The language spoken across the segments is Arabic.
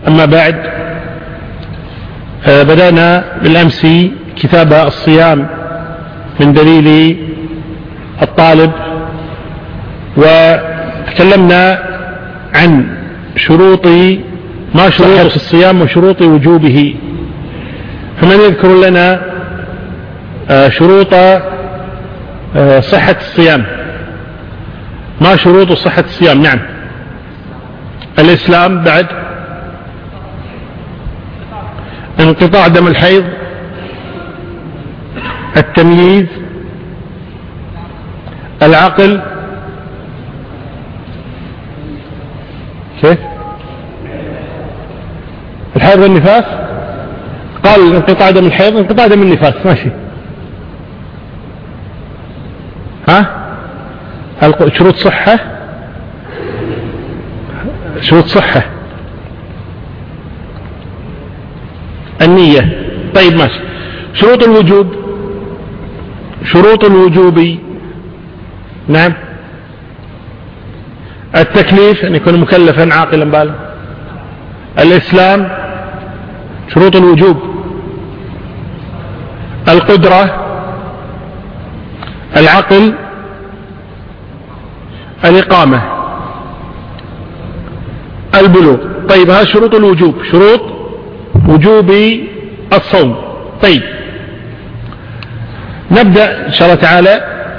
أما بعد، بدأنا بالأمس كتاب الصيام من دليل الطالب، وتكلمنا عن شروط الصيام وشروط وجوبه. فمن يذكر لنا شروط صحة الصيام؟ ما شروط صحة الصيام؟ نعم، الإسلام، بعد انقطاع دم الحيض، التمييز، العقل، كيف الحيض والنفاس؟ قال انقطاع دم الحيض، انقطاع دم النفاس، ماشي. شروط صحة، شروط صحة النية. طيب ماشي. شروط الوجوب، شروط الوجوب، نعم، التكليف أن يكون مكلفا عاقلا بالغا، الإسلام، شروط الوجوب، القدرة، العقل، الإقامة، البلوغ. طيب هذه شروط الوجوب، شروط وجوب الصوم. طيب نبدأ إن شاء الله تعالى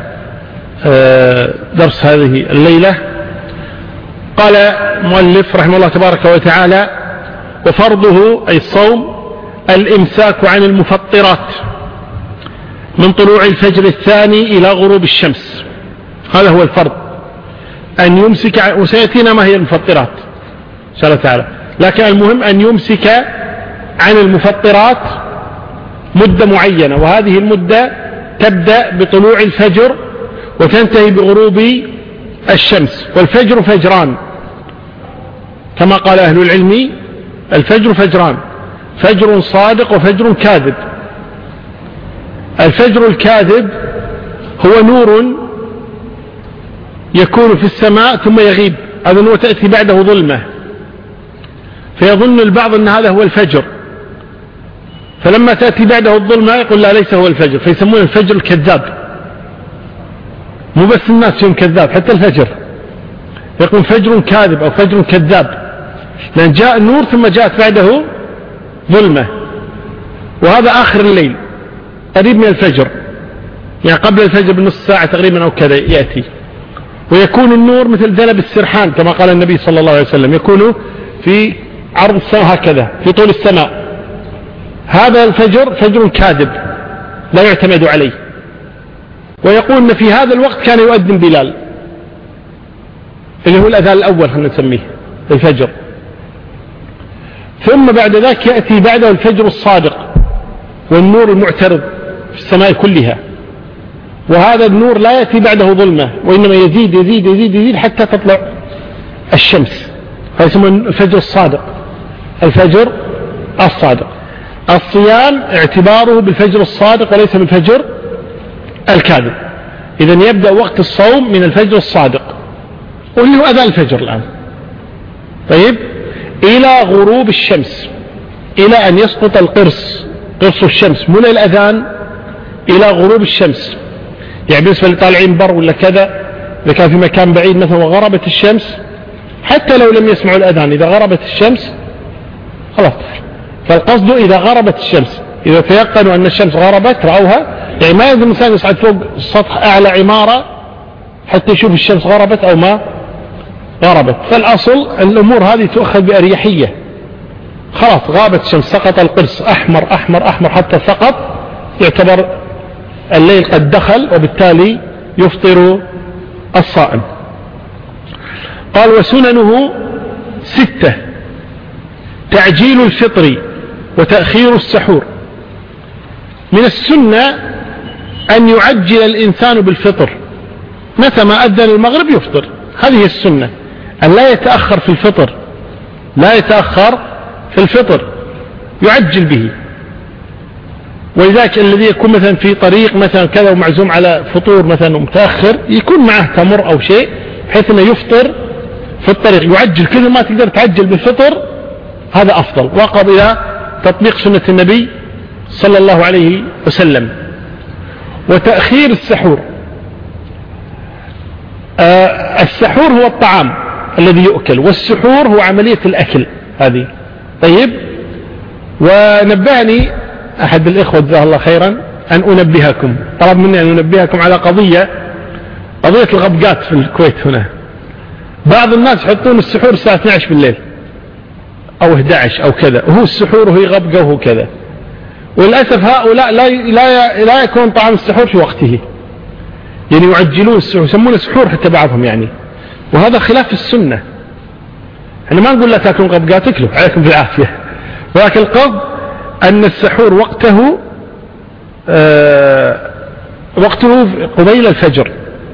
درس هذه الليلة. قال مؤلف رحمه الله تبارك وتعالى: وفرضه أي الصوم الإمساك عن المفطرات من طلوع الفجر الثاني إلى غروب الشمس. هذا هو الفرض، أن يمسك، وسيأتينا ما هي المفطرات إن شاء الله تعالى، لكن المهم أن يمسك عن المفطرات مدة معينة، وهذه المدة تبدأ بطلوع الفجر وتنتهي بغروب الشمس. والفجر فجران كما قال أهل العلم، الفجر فجران: فجر صادق وفجر كاذب. الفجر الكاذب هو نور يكون في السماء ثم يغيب، هذا نور تأتي بعده ظلمة، فيظن البعض أن هذا هو الفجر، فلما تأتي بعده الظلمة يقول لا، ليس هو الفجر، فيسمونه الفجر الكذاب. مو بس الناس فيهم كذاب، حتى الفجر يقول فجر كاذب أو فجر كذاب، لأن جاء النور ثم جاءت بعده ظلمة. وهذا آخر الليل قريب من الفجر، يعني قبل الفجر بنص ساعة تقريبا أو كذا يأتي، ويكون النور مثل ذنب السرحان كما قال النبي صلى الله عليه وسلم، يكون في عرض السماء هكذا في طول السماء. هذا الفجر فجر كاذب لا يعتمد عليه. ويقول أن في هذا الوقت كان يؤذن بلال، اللي هو الأذان الأول خلينا نسميه الفجر، ثم بعد ذلك يأتي بعده الفجر الصادق والنور المعترض في السماء كلها، وهذا النور لا يأتي بعده ظلمة، وإنما يزيد يزيد يزيد يزيد حتى تطلع الشمس. هذا يسمى الفجر الصادق، الفجر الصادق. الصيام اعتباره بالفجر الصادق وليس بالفجر الكاذب. إذن يبدأ وقت الصوم من الفجر الصادق، واللي هو أذان الفجر الآن، طيب، إلى غروب الشمس، إلى أن يسقط القرص، قرص الشمس، من الأذان إلى غروب الشمس. يعني بالنسبة لطالعين بر ولا كذا، إذا كان في مكان بعيد مثلا وغربت الشمس، حتى لو لم يسمعوا الأذان، إذا غربت الشمس خلاص. فالقصد إذا غربت الشمس، إذا تيقنوا أن الشمس غربت رأوها، يعني ما يلزم الإنسان يصعد فوق سطح أعلى عمارة حتى يشوف الشمس غربت أو ما غربت. فالأصل الأمور هذه تؤخذ بأريحية، خلاص غابت الشمس، سقط القرص، أحمر أحمر أحمر حتى سقط، يعتبر الليل قد دخل، وبالتالي يفطر الصائم. قال: وسننه 6: تعجيل الفطر وتأخير السحور. من السنة أن يعجل الإنسان بالفطر، متى ما أذن المغرب يفطر، هذه السنة، أن لا يتأخر في الفطر، لا يتأخر في الفطر، يعجل به. ولذلك الذي يكون مثلا في طريق مثلا كذا ومعزوم على فطور مثلا متأخر، يكون معه تمر أو شيء بحيث أنه يفطر في الطريق، يعجل كل ما تقدر تعجل بالفطر هذا أفضل، وأقرب إلى تطبيق سنة النبي صلى الله عليه وسلم. وتأخير السحور، السحور هو الطعام الذي يؤكل، والسحور هو عملية الأكل هذه. طيب، ونبهني أحد الإخوة جزاه الله خيرا أن أنبهكم، طلب مني أن أنبهكم على قضية الغبقات في الكويت هنا. بعض الناس يحطون السحور الساعة 12 بالليل أو 11 أو كذا، وهو السحور وهي غبقة وهو كذا، وللأسف هؤلاء لا يكون طعام السحور في وقته، يعني يعجلون السحور، يسمونه سحور حتى بعضهم يعني، وهذا خلاف السنة. احنا ما نقول لا تاكلون غبقات، اكلوا عليكم بالعافية، ولكن القصد أن السحور وقته قبيل الفجر،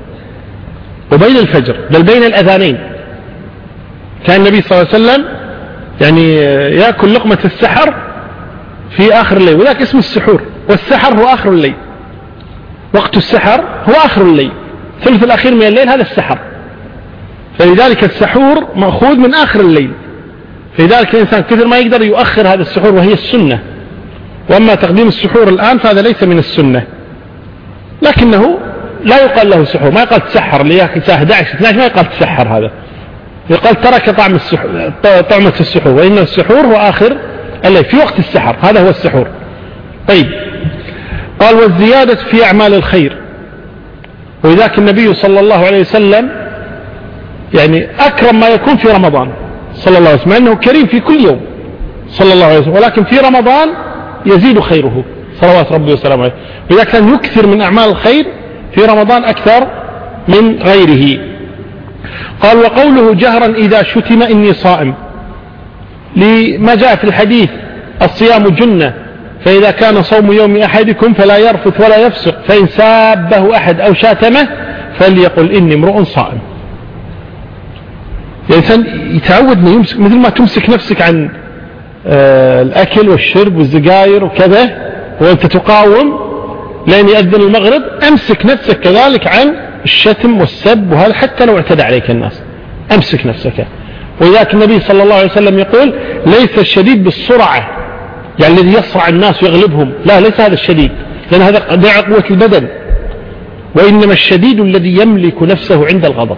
بل بين الأذانين. كان النبي صلى الله عليه وسلم يعني يأكل لقمة السحر في آخر الليل، وذاك اسم السحور، والسحر هو آخر الليل، وقت السحر هو آخر الليل، ثلث الأخير من الليل هذا السحر، فلذلك السحور مأخوذ من آخر الليل، فلذلك الإنسان كثر ما يقدر يؤخر هذا السحور، وهي السنة. وأما تقديم السحور الآن فهذا ليس من السنة، لكنه لا يقال له سحور، ما يقال تسحر اللي يأكل الساعة 11-12، ما يقال تسحر، هذا يقال ترك طعمة السحور، وإن السحور هو آخر الليل في وقت السحر، هذا هو السحور. طيب، قال والزيادة في أعمال الخير، وذاك النبي صلى الله عليه وسلم يعني أكرم ما يكون في رمضان صلى الله عليه وسلم، أنه كريم في كل يوم صلى الله عليه وسلم، ولكن في رمضان يزيد خيره صلوات ربي وسلامه عليه، وإذا كان يكثر من أعمال الخير في رمضان أكثر من غيره. قال وقوله جهرا إذا شتم إني صائم، لما جاء في الحديث الصيام جنة، فإذا كان صوم يوم أحدكم فلا يرفث ولا يفسق، فإن سابه أحد أو شاتمه فليقل إني امرؤ صائم. الإنسان يتعود أن يمسك، مثل ما تمسك نفسك عن الأكل والشرب والزقاير وكذا، وأنت تقاوم لين يأذن المغرب، أمسك نفسك كذلك عن الشتم والسب، وهذا حتى لو اعتدى عليك الناس، أمسك نفسك. وذاك النبي صلى الله عليه وسلم يقول ليس الشديد بالسرعة، يعني الذي يصرع الناس ويغلبهم، لا، ليس هذا الشديد، لأن هذا ضياع قوة البدن، وإنما الشديد الذي يملك نفسه عند الغضب.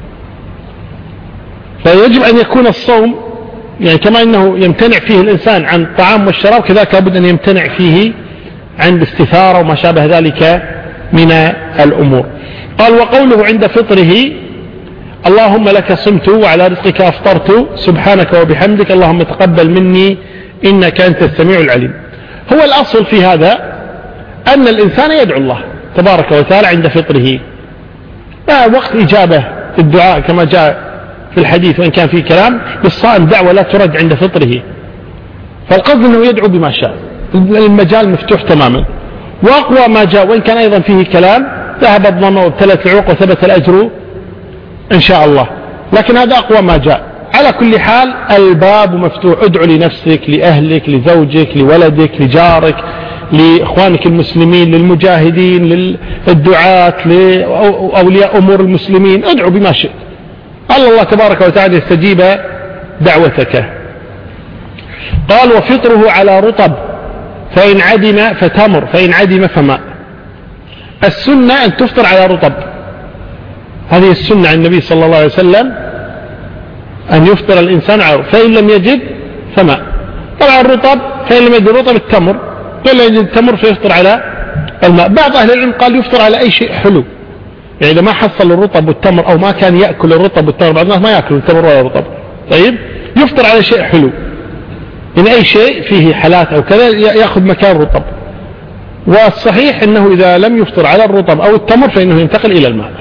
فيجب أن يكون الصوم يعني كما أنه يمتنع فيه الإنسان عن الطعام والشراب، كذلك لابد أن يمتنع فيه عن الاستثارة وما شابه ذلك من الأمور. قال وقوله عند فطره اللهم لك صمت وعلى رزقك أفطرت سبحانك وبحمدك اللهم تقبل مني إنك أنت السميع العليم. هو الأصل في هذا أن الإنسان يدعو الله تبارك وتعالى عند فطره، وقت إجابة الدعاء كما جاء في الحديث، وإن كان فيه كلام، للصائم دعوة لا ترد عند فطره، فالقصد أنه يدعو بما شاء، المجال مفتوح تماما. وأقوى ما جاء وإن كان أيضا فيه كلام ذهب الظمأ وابتلت العروق وثبت الأجر إن شاء الله، لكن هذا أقوى ما جاء. على كل حال الباب مفتوح، ادعو لنفسك، لأهلك، لزوجك، لولدك، لجارك، لإخوانك المسلمين، للمجاهدين، للدعاة، لأولياء أمور المسلمين، ادعو بما شئت، الله تبارك وتعالى يستجيب دعوتك. قال وفطره على رطب، فإن عدم فتمر، فإن عدم فماء. السنة أن تفطر على رطب، هذه السنة عن النبي صلى الله عليه وسلم أن يفطر الإنسان على رطب، فإن لم يجد فماء. طبعا الرطب فإن لم يجد رطب التمر، فإن لم يجد التمر فيفطر على الماء. بعض أهل العلم قال يفطر على أي شيء حلو، يعني إذا ما حصل الرطب والتمر أو ما كان يأكل الرطب والتمر، بعض الناس ما يأكل التمر ولا الرطب، طيب يفطر على شيء حلو، إن أي شيء فيه حلات أو كذا يأخذ مكان الرطب. والصحيح أنه إذا لم يفطر على الرطب أو التمر فإنه ينتقل إلى الماء،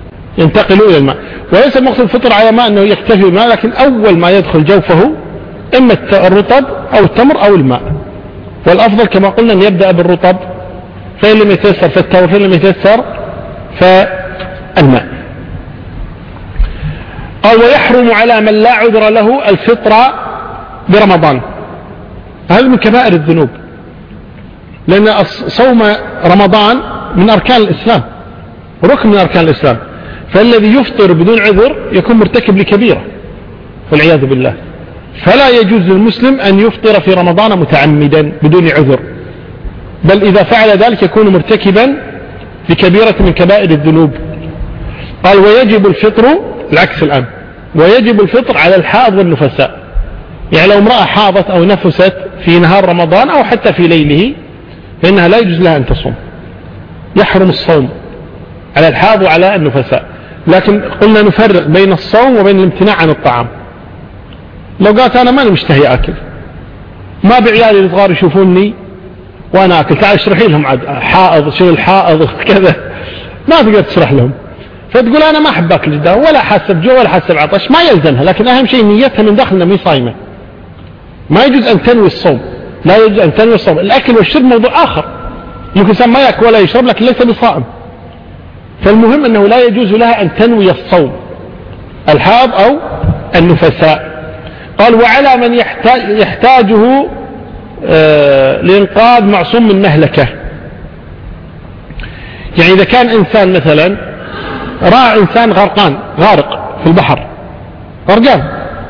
وليس مقصد الفطر على ماء أنه يكتفي بالماء، لكن أول ما يدخل جوفه إما الرطب أو التمر أو الماء، والأفضل كما قلنا أن يبدأ بالرطب، فإن لم يتيسر فالتمر، فإن لم يتيسر فالماء. قال ويحرم على من لا عذر له الفطر برمضان، هذا من كبائر الذنوب، لأن صوم رمضان من أركان الإسلام، ركن من أركان الإسلام، فالذي يفطر بدون عذر يكون مرتكب لكبيرة والعياذ بالله. فلا يجوز للمسلم أن يفطر في رمضان متعمدا بدون عذر، بل إذا فعل ذلك يكون مرتكبا لكبيرة من كبائر الذنوب. قال ويجب الفطر، العكس الآن، ويجب الفطر على الحائض والنفساء. يعني لو امرأة حاضت أو نفست في نهار رمضان أو حتى في ليله فإنها لا يجوز لها أن تصوم، يحرم الصوم على الحائض وعلى النفساء. لكن قلنا نفرق بين الصوم وبين الامتناع عن الطعام. لو قالت أنا ماني مشتهي أكل، ما بعيالي الصغار يشوفوني وأنا أكل، تعال اشرحي لهم عاد حائض شنو الحائض كذا، ما تقدر تشرح لهم، فتقول أنا ما أحب أكل جدا ولا حاسة بجوع ولا حاسة بعطش، ما يلزمها. لكن أهم شيء نيتها من داخل أنها صايمة، ما يجوز أن تنوي الصوم، لا يجوز أن تنوي الصوم. الأكل والشرب موضوع آخر، ممكن إنسان ما يأكل ولا يشرب لكن ليس بصائم، فالمهم أنه لا يجوز لها أن تنوي الصوم، الحائض أو النفساء. قال وعلى من يحتاجه لإنقاذ معصوم من مهلكة. يعني إذا كان إنسان مثلا رأى إنسان غارق في البحر، غرقان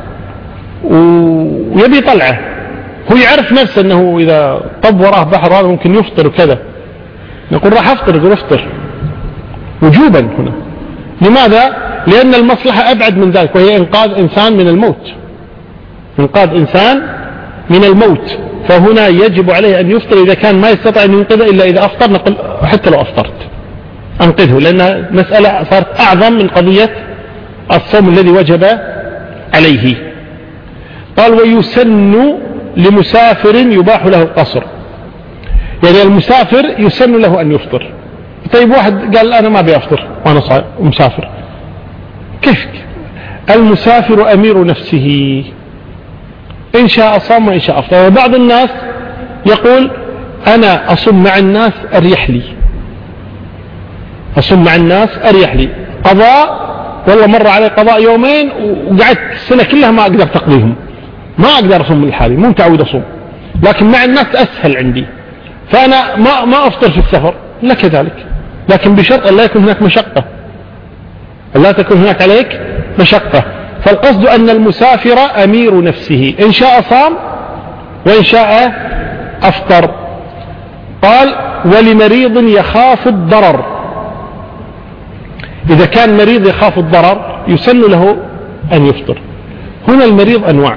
ويبي يطلعه، هو يعرف نفسه أنه إذا طب وراه بحر هذا ممكن يفطر وكذا، نقول راح أفطر، يقول افطر وجوبا هنا. لماذا؟ لأن المصلحة أبعد من ذلك، وهي إنقاذ إنسان من الموت، إنقاذ إنسان من الموت. فهنا يجب عليه أن يفطر إذا كان ما يستطيع أن ينقذه إلا إذا أفطر، نقول حتى لو أفطرت أنقذه، لأن مسألة صارت أعظم من قضية الصوم الذي وجب عليه. قال ويسن لمسافر يباح له القصر. يعني المسافر يسن له أن يفطر. طيب واحد قال أنا ما بيفطر وأنا مسافر، كيف؟ المسافر أمير نفسه، إن شاء صام وإن شاء أفطر. وبعض الناس يقول أنا أصوم مع الناس أريح لي، أصوم مع الناس أريح لي، قضاء والله مر علي قضاء يومين وقعدت السنة كلها ما أقدر تقضيهم، ما أقدر أصوم من حالي، مو متعود أصوم، لكن مع الناس أسهل عندي، فأنا ما أفطر في السفر. لا كذلك، لكن بشرط أن لا يكون هناك مشقة، لا تكون هناك عليك مشقة. فالقصد أن المسافر أمير نفسه، إن شاء صام وإن شاء أفطر. قال ولمريض يخاف الضرر، إذا كان مريض يخاف الضرر يسن له أن يفطر. هنا المريض أنواع،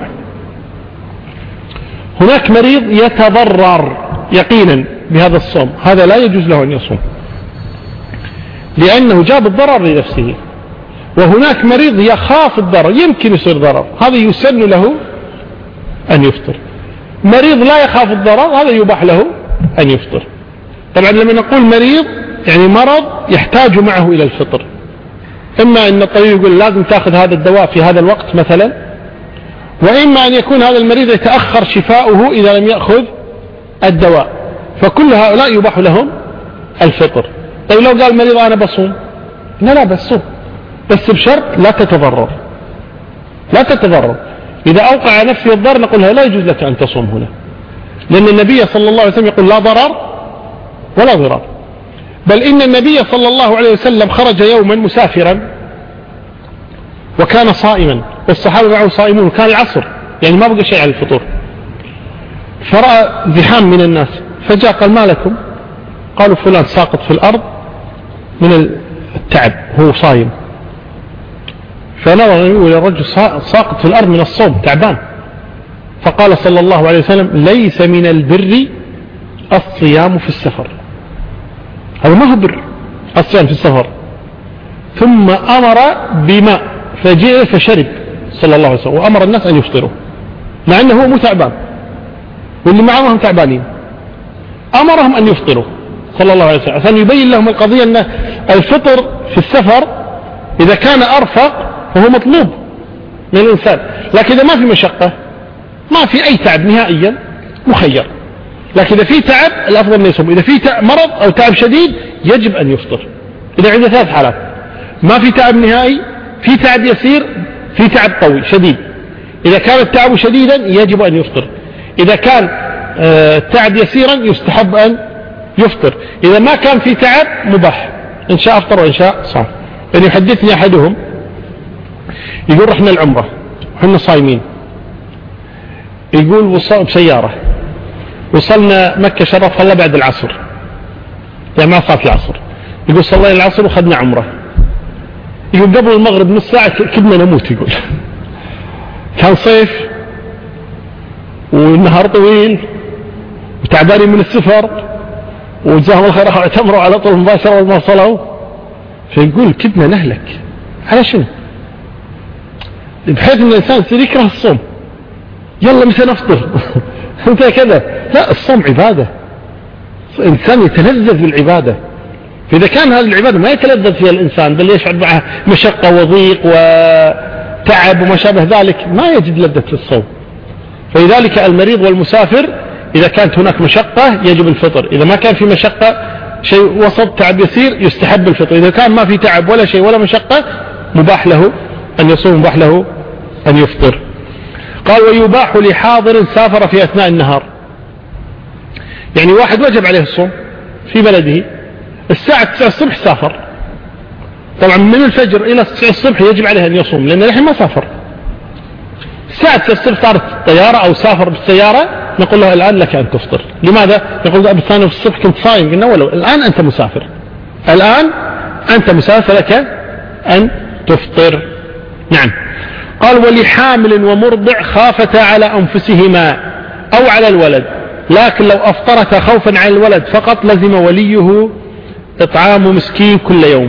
هناك مريض يتضرر يقينا بهذا الصوم، هذا لا يجوز له أن يصوم لأنه جاب الضرر لنفسه. وهناك مريض يخاف الضرر، يمكن يصير ضرر، هذا يسن له أن يفطر. مريض لا يخاف الضرر هذا يباح له أن يفطر. طبعا لما نقول مريض يعني مرض يحتاج معه إلى الفطر، إما أن الطبيب يقول لازم تأخذ هذا الدواء في هذا الوقت مثلا، وإما أن يكون هذا المريض يتأخر شفاؤه إذا لم يأخذ الدواء، فكل هؤلاء يباح لهم الفطر. طيب لو قال المريض أنا بصوم، لا بصوم، بس بشرط لا تتضرر، لا تتضرر. إذا أوقع نفسه الضرر نقول لا يجوز لك أن تصوم هنا، لأن النبي صلى الله عليه وسلم يقول لا ضرر ولا ضرار. بل إن النبي صلى الله عليه وسلم خرج يوما مسافرا وكان صائما والصحابة معه صائمون، كان العصر يعني ما بقى شيء على الفطور، فرأى زحام من الناس فجاء قال ما لكم؟ قالوا فلان ساقط في الأرض من التعب هو صايم. فنظر إلى الرجل ساقط في الأرض من الصوم تعبان، فقال صلى الله عليه وسلم ليس من البر الصيام في السفر، هذا ما هو بر الصيام في السفر. ثم أمر بماء فجاء فشرب صلى الله عليه وسلم، وأمر الناس أن يفطروا مع أنه هو متعبان واللي معهم تعبانين، أمرهم أن يفطروا صلى الله عليه وسلم عشان يبين لهم القضية أن الفطر في السفر إذا كان أرفق فهو مطلوب من الإنسان، لكن إذا ما في مشقة ما في أي تعب نهائيا مخير. لكن إذا في تعب الأفضل أن يصوم، إذا في مرض أو تعب شديد يجب أن يفطر. إذا عنده ثلاث حالات، ما في تعب نهائي، في تعب يسير، في تعب قوي شديد. إذا كان التعب شديدا يجب أن يفطر، إذا كان التعب يسيرا يستحب أن يفطر، إذا ما كان في تعب مباح إن شاء أفطر وإن شاء صام. يعني يحدثني أحدهم يقول رحنا العمرة وحنا صايمين، يقول وصل بسيارة، وصلنا مكة شرف الله بعد العصر، يعني ما صار العصر، يقول صلينا العصر وخذنا عمره، يقول قبل المغرب نص ساعة كدنا نموت، يقول كان صيف والنهار طويل وتعبانين من السفر وجزاهم الله خير اعتمروا على طول مباشرة وما صلوا، فيقول كدنا نهلك على شنو؟ بحيث ان الانسان يصير يكره الصوم، يلا متى نفطر انت كذا، لا الصوم عبادة، الانسان يتلذذ بالعبادة، فاذا كان هذه العبادة ما يتلذذ فيها الانسان بل يشعر معها مشقة وضيق وتعب وما شابه ذلك ما يجد لذة الصوم. فلذلك المريض والمسافر إذا كانت هناك مشقة يجب الفطر، إذا ما كان في مشقة شيء وسط تعب يسير يستحب الفطر، إذا كان ما في تعب ولا شيء ولا مشقة مباح له أن يصوم، مباح له أن يفطر. قال ويباح لحاضر سافر في أثناء النهار، يعني واحد وجب عليه الصوم في بلده الساعة 9 الصبح سافر، طبعا من الفجر إلى 9 الصبح يجب عليه أن يصوم لأنه الحين ما سافر، الساعة 9 الصبح صارت طيارة أو سافر بالسيارة نقول له الآن لك أن تفطر. لماذا؟ يقول أبو ثاني في الصبح كنت صايم، قلنا ولو الآن أنت مسافر، الآن أنت مسافر لك أن تفطر. نعم. قال ولحامل ومرضع خافتا على أنفسهما أو على الولد، لكن لو أفطرتا خوفا على الولد فقط لزم وليه إطعام مسكين كل يوم.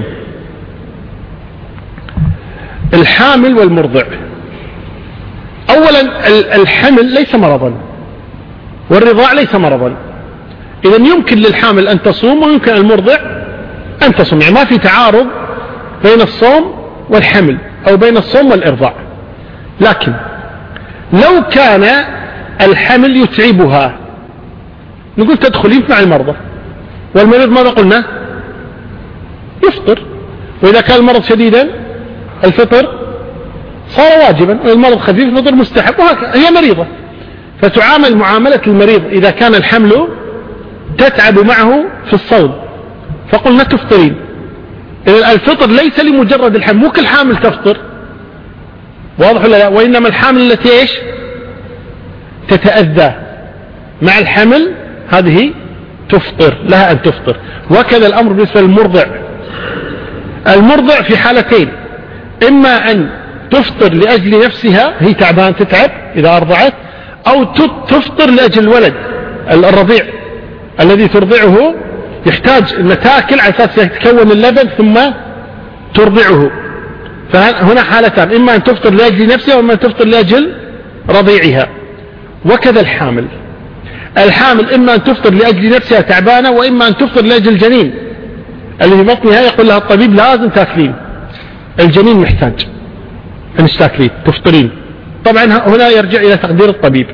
الحامل والمرضع، أولا الحمل ليس مرضا والرضاع ليس مرضا، إذن يمكن للحامل أن تصوم ويمكن المرضع أن تصوم، يعني ما في تعارض بين الصوم والحمل أو بين الصوم والإرضاع. لكن لو كان الحمل يتعبها نقول تدخلين مع المرضى، والمريض ماذا قلنا؟ يفطر، وإذا كان المرض شديدا الفطر صار واجبا، والمرض خفيف الفطر مستحب، وهكذا هي مريضة فتعامل معاملة المريض إذا كان الحمل تتعب معه في الصوم فقلنا تفطرين. إذن الفطر ليس لمجرد الحمل، مو كل حامل تفطر، واضح ولا لا؟ وإنما الحامل التي إيش تتأذى مع الحمل هذه تفطر، لها أن تفطر. وكذا الأمر بالنسبة للمرضع، المرضع في حالتين، إما أن تفطر لأجل نفسها هي تعبان تتعب إذا أرضعت، أو تفطر لأجل الولد الرضيع الذي ترضعه يحتاج أن تأكل على أساس يتكون اللبن ثم ترضعه، فهنا حالتان، إما أن تفطر لأجل نفسها وإما أن تفطر لأجل رضيعها. وكذا الحامل، الحامل إما أن تفطر لأجل نفسها تعبانة وإما أن تفطر لأجل الجنين اللي في بطنها، يقول لها الطبيب لازم تأكلين، الجنين محتاج أن تأكلين تفطرين. طبعا هنا يرجع إلى تقدير الطبيب.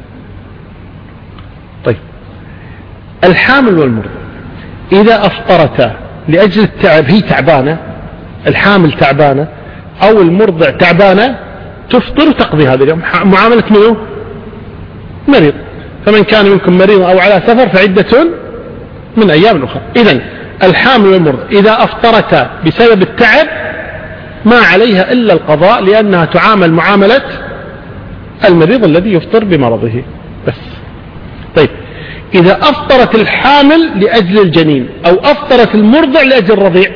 طيب الحامل والمرضع إذا أفطرتا لأجل التعب، هي تعبانة الحامل تعبانة أو المرضع تعبانة، تفطر وتقضي هذا اليوم معاملة منه مريض، فمن كان منكم مريض أو على سفر فعدة من أيام أخرى. إذن الحامل والمرضع إذا أفطرتا بسبب التعب ما عليها إلا القضاء، لأنها تعامل معاملة المريض الذي يفطر بمرضه بس. طيب إذا أفطرت الحامل لأجل الجنين أو أفطرت المرضع لأجل الرضيع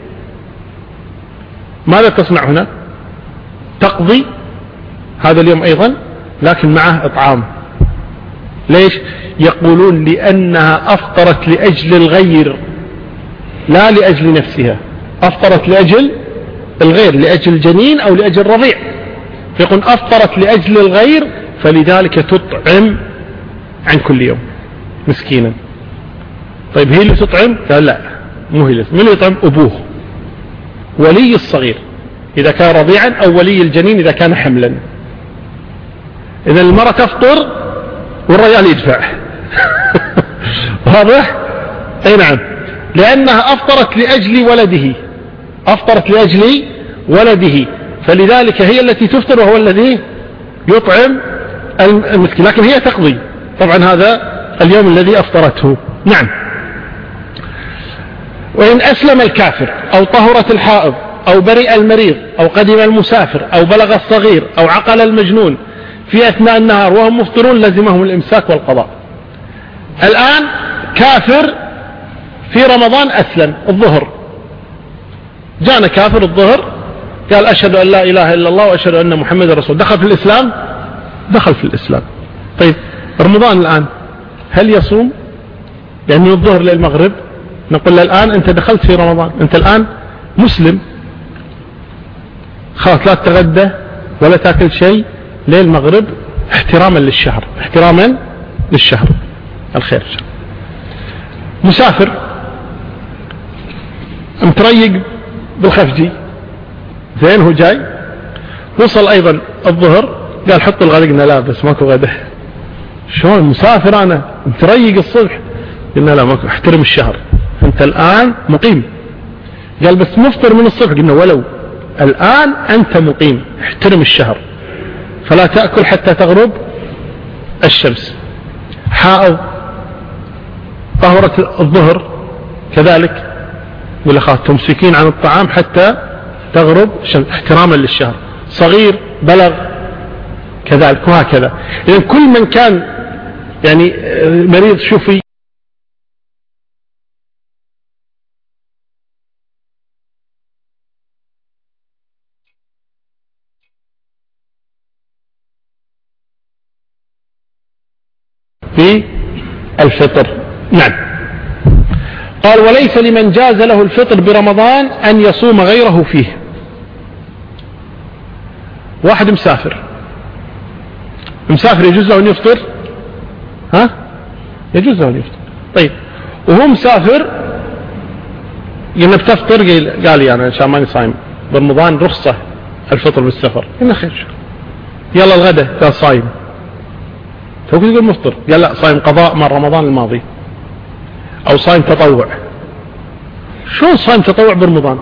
ماذا تصنع هنا؟ تقضي هذا اليوم أيضا لكن معه إطعام. ليش؟ يقولون لأنها أفطرت لأجل الغير لا لأجل نفسها، أفطرت لأجل الغير، لأجل الجنين أو لأجل الرضيع، فيقول أفطرت لأجل الغير فلذلك تطعم عن كل يوم مسكينا. طيب هي اللي تطعم؟ قال لا مو هي، من اللي يطعم؟ أبوه ولي الصغير إذا كان رضيعا أو ولي الجنين إذا كان حملا. إذا المرأة تفطر والرجال يدفع واضح؟ أي نعم، لأنها أفطرت لأجل ولده، أفطرت لأجل ولده فلذلك هي التي تفطر وهو الذي يطعم المسكين، لكن هي تقضي طبعا هذا اليوم الذي أفطرته. نعم. وإن أسلم الكافر أو طهرت الحائض أو برئ المريض أو قدم المسافر أو بلغ الصغير أو عقل المجنون في أثناء النهار وهم مفطرون لزمهم الإمساك والقضاء. الآن كافر في رمضان أسلم الظهر، جاءنا كافر الظهر قال أشهد أن لا إله إلا الله وأشهد أن محمد رسول، دخل في الإسلام، دخل في الإسلام. طيب رمضان الآن هل يصوم؟ يعني من الظهر للمغرب نقول له الآن أنت دخلت في رمضان، أنت الآن مسلم، خلاص لا تتغدى ولا تأكل شيء ليل المغرب احتراما للشهر، احتراما للشهر الخير. مسافر متريق بالخفجي زين، هو جاي وصل أيضا الظهر قال حطوا الغداء، قلنا لا بس ماكو غداء. شلون مسافر أنا متريق الصبح؟ قلنا لا ماكو، احترم الشهر، أنت الآن مقيم. قال بس مفطر من الصبح، قلنا ولو الآن أنت مقيم، احترم الشهر، فلا تأكل حتى تغرب الشمس. حائض طهرة الظهر كذلك ولا خلاص تمسكين عن الطعام حتى تغرب الشمس احتراما للشهر. صغير بلغ كذلك وهكذا. إذن كل من كان يعني مريض شوفي في الفطر. نعم. قال وليس لمن جاز له الفطر برمضان أن يصوم غيره فيه. واحد مسافر يجوز له أن يفطر؟ ها؟ يجوز له أن يفطر. طيب وهو مسافر قلنا بتفطر، قال لي أنا عشان ماني صايم برمضان رخصة الفطر بالسفر، قلنا خير يلا الغداء، قال صايم. هو يقول مفطر، قال لا صايم قضاء من رمضان الماضي أو صايم تطوع. شو صايم تطوع برمضان؟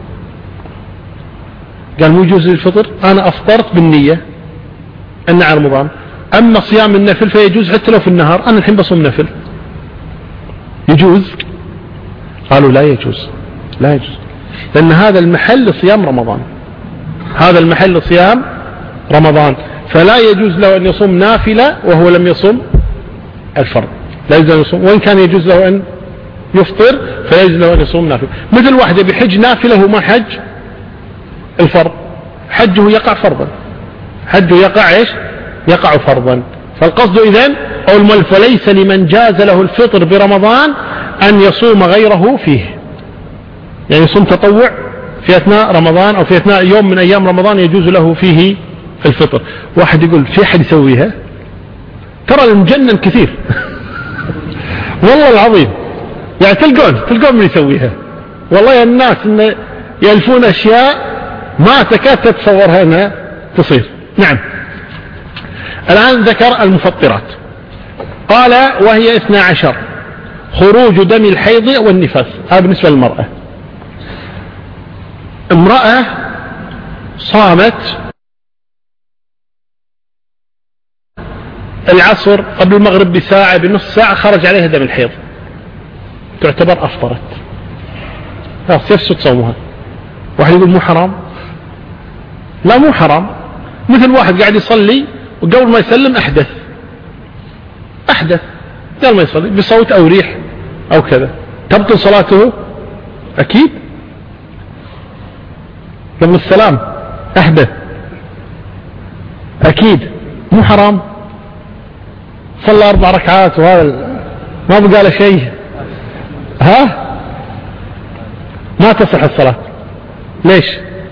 قال مو يجوز الفطر، أنا أفطرت بالنية أن على رمضان، أما صيام النفل فيجوز حتى لو في النهار، أنا الحين بصوم نفل يجوز. قالوا لا يجوز، لا يجوز، لأن هذا المحل لصيام رمضان، هذا المحل لصيام رمضان، فلا يجوز له أن يصوم نافلة وهو لم يصوم الفرض، لا يجوز أن يصوم، وإن كان يجوز له أن يفطر فيجوز له أن يصوم نافلة. مثل واحد بحج نافلة وما حج الفرض، حجه يقع فرضا، حجه يقع ايش؟ يقع فرضا. فالقصد إذن قول المؤلف وليس لمن جاز له الفطر برمضان أن يصوم غيره فيه، يعني يصوم تطوع في أثناء رمضان أو في أثناء يوم من أيام رمضان يجوز له فيه الفطر. واحد يقول في أحد يسويها؟ ترى المجنن كثير والله العظيم، يعني تلقون من يسويها، والله يا الناس إن يألفون أشياء ما تكاد تتصورها أنها تصير. نعم. الآن ذكر المفطرات، قال وهي 12: خروج دم الحيض والنفاس. هذا بالنسبة للمرأة. امرأة صامت العصر قبل المغرب بساعة بنص ساعة خرج عليها دم الحيض، تعتبر أفطرت، يفسد صومها. واحد يقول مو حرام؟ لا مو حرام. مثل واحد قاعد يصلي وقبل ما يسلم أحدث قبل ما يصلي بصوت أو ريح أو كذا، تبطل صلاته؟ أكيد. قبل السلام أحدث، أكيد مو حرام. صلى 4 ركعات وهذا ما بقى شيء، ها ما تصح الصلاة. ليش؟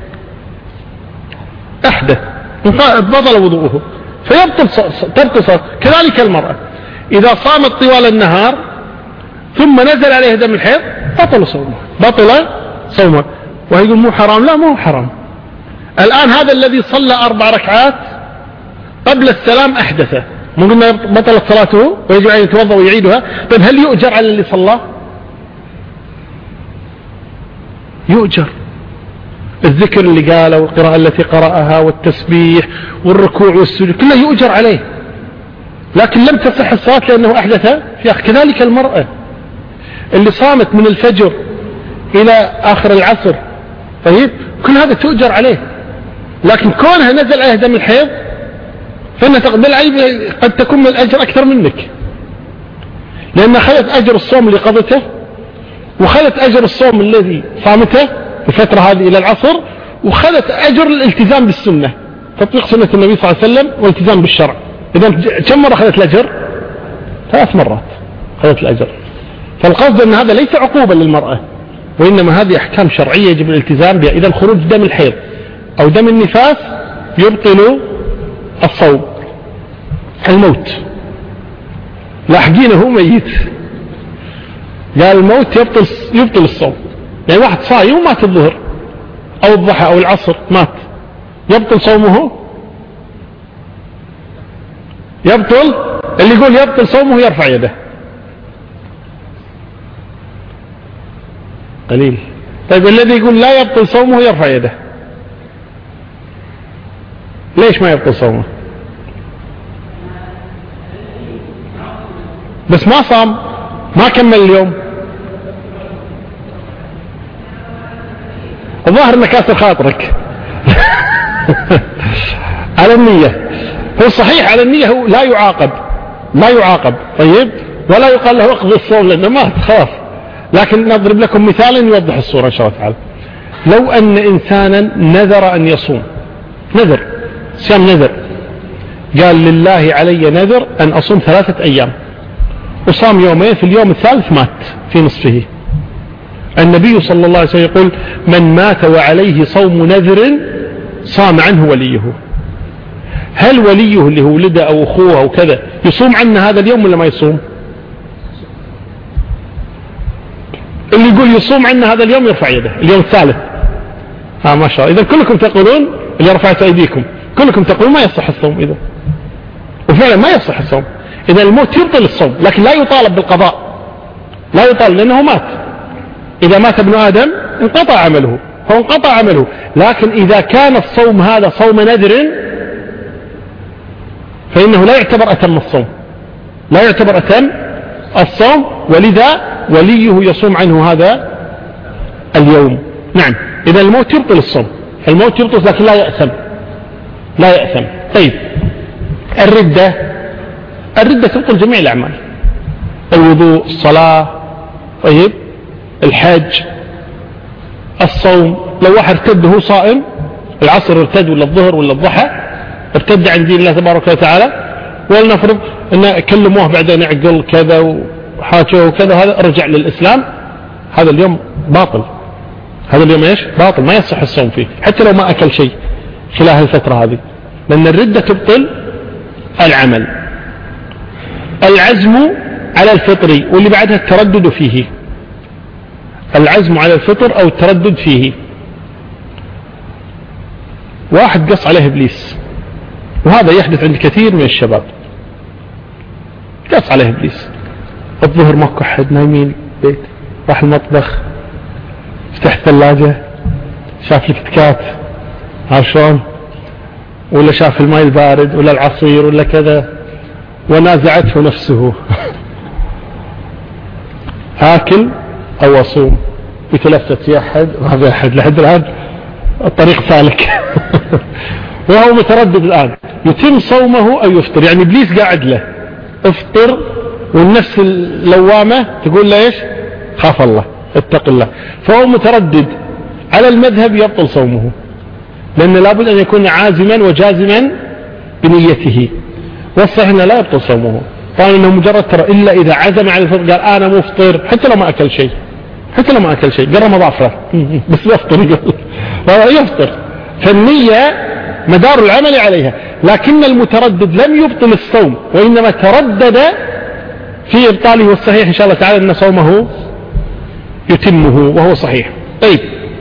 أحدث بطل وضوءه تبطل صلاة. كذلك المرأة إذا صامت طوال النهار ثم نزل عليها دم الحيض بطل صومها. ويقول مو حرام؟ لا مو حرام. الآن هذا الذي صلى 4 ركعات قبل السلام أحدثه، مو قلنا بطلت صلاته ويجب أن يتوضأ ويعيدها؟ طيب هل يؤجر على اللي صلى؟ يؤجر. الذكر اللي قاله والقراءة التي قرأها والتسبيح والركوع والسجود كله يؤجر عليه، لكن لم تصح الصلاة لأنه أحدث في آخر. كذلك المرأة اللي صامت من الفجر إلى آخر العصر، طيب كل هذا تؤجر عليه، لكن كونها نزل عليه دم الحيض فإن تقبل عليه قد تكون من الأجر أكثر منك، لأن أخذت أجر الصوم اللي قضته، وخذت أجر الصوم الذي صامته الفترة هذه إلى العصر، وخذت أجر الالتزام بالسنة، تطبيق سنة النبي صلى الله عليه وسلم والالتزام بالشرع. إذا كم مرة أخذت الأجر؟ 3 مرات أخذت الأجر. فالقصد أن هذا ليس عقوبة للمرأة، وإنما هذه أحكام شرعية يجب الالتزام بها. إذا خروج دم الحيض أو دم النفاس يبطل الصوم. الموت لاحقينه ميت، قال الموت يبطل الصوم. يعني واحد صايم ومات الظهر أو الضحى أو العصر مات، يبطل صومه؟ يبطل. اللي يقول يبطل صومه يرفع يده. قليل. طيب الذي يقول لا يبطل صومه يرفع يده. ليش ما يبطل صومه؟ بس ما صام، ما كمل اليوم. الظاهر انك كاسر خاطرك. على النية، هو صحيح على النية، هو لا يعاقب. طيب، ولا يقال له اقضي الصوم لانه مات خلاص. لكن نضرب لكم مثالا يوضح الصورة ان شاء الله تعالى. لو ان انسانا نذر ان يصوم، صيام نذر، قال لله علي نذر ان اصوم 3 ايام، وصام يومين، في اليوم الثالث مات في نصفه. النبي صلى الله عليه وسلم يقول من مات وعليه صوم نذر صام عنه وليه. هل وليه اللي هو ولده أو أخوه أو كذا يصوم عنه هذا اليوم ولا ما يصوم؟ اللي يقول يصوم عنه هذا اليوم يرفع يده. اليوم الثالث ما شاء الله. إذا كلكم تقولون، اللي رفعت أيديكم كلكم تقولون ما يصح الصوم. إذا وفعلا ما يصح الصوم. إذا الموت يبطل الصوم، لكن لا يطالب بالقضاء، لا يطالب لأنه مات. إذا مات ابن آدم انقطع عمله، هو انقطع عمله. لكن إذا كان الصوم هذا صوم نذر فإنه لا يعتبر أتم الصوم، لا يعتبر أتم الصوم، ولذا وليه يصوم عنه هذا اليوم. نعم. إذا الموت يبطل الصوم، الموت يبطل، لكن لا يأثم. طيب، الردة تبطل جميع الأعمال، الوضوء، الصلاة، طيب، الحج، الصوم. لو واحد ارتد وهو صائم، العصر ارتد ولا الظهر ولا الضحى، ارتد عن دين الله تبارك وتعالى، ولنفرض ان كلموه بعدين يعقل كذا وحاجه وكذا، هذا رجع للإسلام، هذا اليوم باطل. هذا اليوم ايش؟ باطل، ما يصح الصوم فيه حتى لو ما أكل شيء خلال الفترة هذه، لأن الردة تبطل العمل. العزم على الفطر، واللي بعدها التردد فيه. العزم على الفطر أو التردد فيه. واحد قص عليه إبليس، وهذا يحدث عند كثير من الشباب. قص عليه إبليس، الظهر ماكو أحد، نايمين بيت، راح المطبخ، فتح الثلاجة، شاف الكتكات، عشان ولا شاف الماء البارد ولا العصير ولا كذا، ونازعته نفسه آكل أو أصوم، يتلفت في أحد ما في أحد لحد الآن الطريق سالك. وهو متردد الآن يتم صومه أو يفطر. يعني إبليس قاعد له افطر، والنفس اللوامة تقول له إيش؟ خاف الله، اتق الله. فهو متردد. على المذهب يبطل صومه، لأن لابد أن يكون عازما وجازما بنيته، والصحيح أنه لا يبطل صومه. قال إنه مجرد ترى، إلا إذا عزم على الفطر، قال أنا مفطر حتى لو ما أكل شيء، قرم ضعفه بس يفطر، يفطر. فالنية مدار العمل عليها. لكن المتردد لم يبطل الصوم، وإنما تردد في إبطاله، والصحيح إن شاء الله تعالى أن صومه يتمه وهو صحيح. طيب،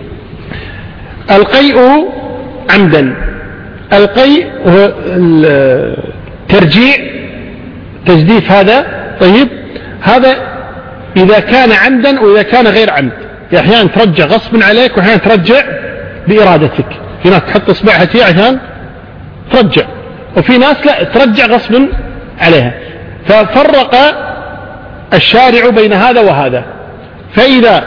القيء عمدا. القيء هو الترجيع، تجديف هذا. طيب، هذا إذا كان عمدا وإذا كان غير عمد. أحيانا ترجع غصب عليك، وأحيانا ترجع بإرادتك. في ناس تحط إصبعها فيه عشان ترجع، وفي ناس لا، ترجع غصب عليها. ففرق الشارع بين هذا وهذا. فإذا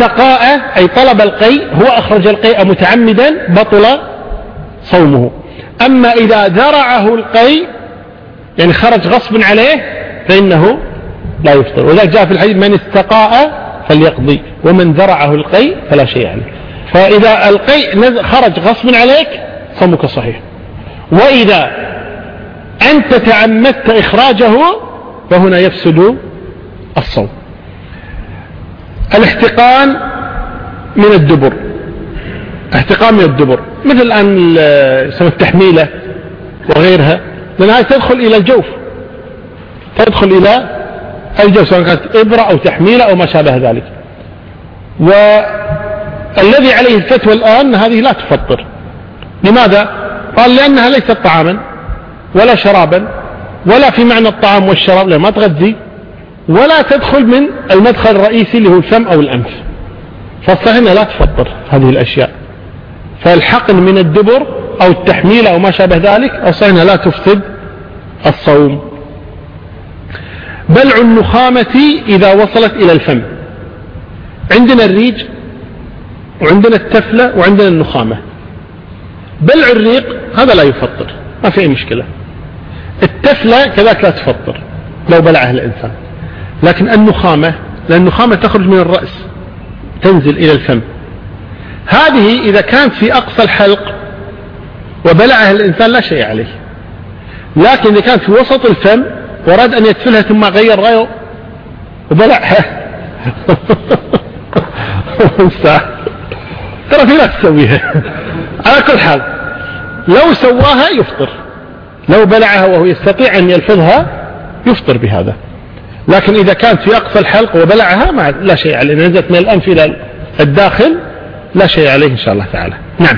استقاء أي طلب القيء، هو أخرج القيء متعمدا، بطل صومه. أما إذا ذرعه القيء يعني خرج غصب عليه فإنه لا يفطر. وإذا جاء في الحديث من استقاء فليقضي ومن ذرعه القيء فلا شيء عليه. فإذا القيء خرج غصب عليك صومك صحيح. وإذا أنت تعمدت إخراجه فهنا يفسد الصوم. الاحتقان من الدبر، احتقان من الدبر مثل الآن التحميلة وغيرها، لأنها تدخل إلى الجوف، تدخل إلى الجوف سواء كانت إبرة أو تحميلة أو ما شابه ذلك. والذي عليه الفتوى الآن هذه لا تفطر. لماذا؟ قال لأنها ليست طعاما ولا شرابا ولا في معنى الطعام والشراب، لا ما تغذي ولا تدخل من المدخل الرئيسي اللي هو الفم أو الأنف، فالصحيح لا تفطر هذه الأشياء. فالحقن من الدبر أو التحميل أو ما شابه ذلك الصحيح لا تفسد الصوم. بلع النخامة إذا وصلت إلى الفم، عندنا الريج وعندنا التفلة وعندنا النخامة. بلع الريق هذا لا يفطر، ما في أي مشكلة. التفلة كذلك لا تفطر لو بلعها الإنسان. لكن النخامة، لأن النخامة تخرج من الرأس تنزل إلى الفم، هذه إذا كانت في أقصى الحلق وبلعها الإنسان لا شيء عليه. لكن إذا كانت في وسط الفم وراد أن يتفلها ثم غير رأيه وبلعها ترى في لا تسويها. على كل حال لو سواها يفطر، لو بلعها وهو يستطيع أن يلفظها يفطر بهذا. لكن إذا كانت في أقصى الحلق وبلعها لا شيء عليه، نزلت من الأنف إلى الداخل لا شيء عليه إن شاء الله تعالى. نعم.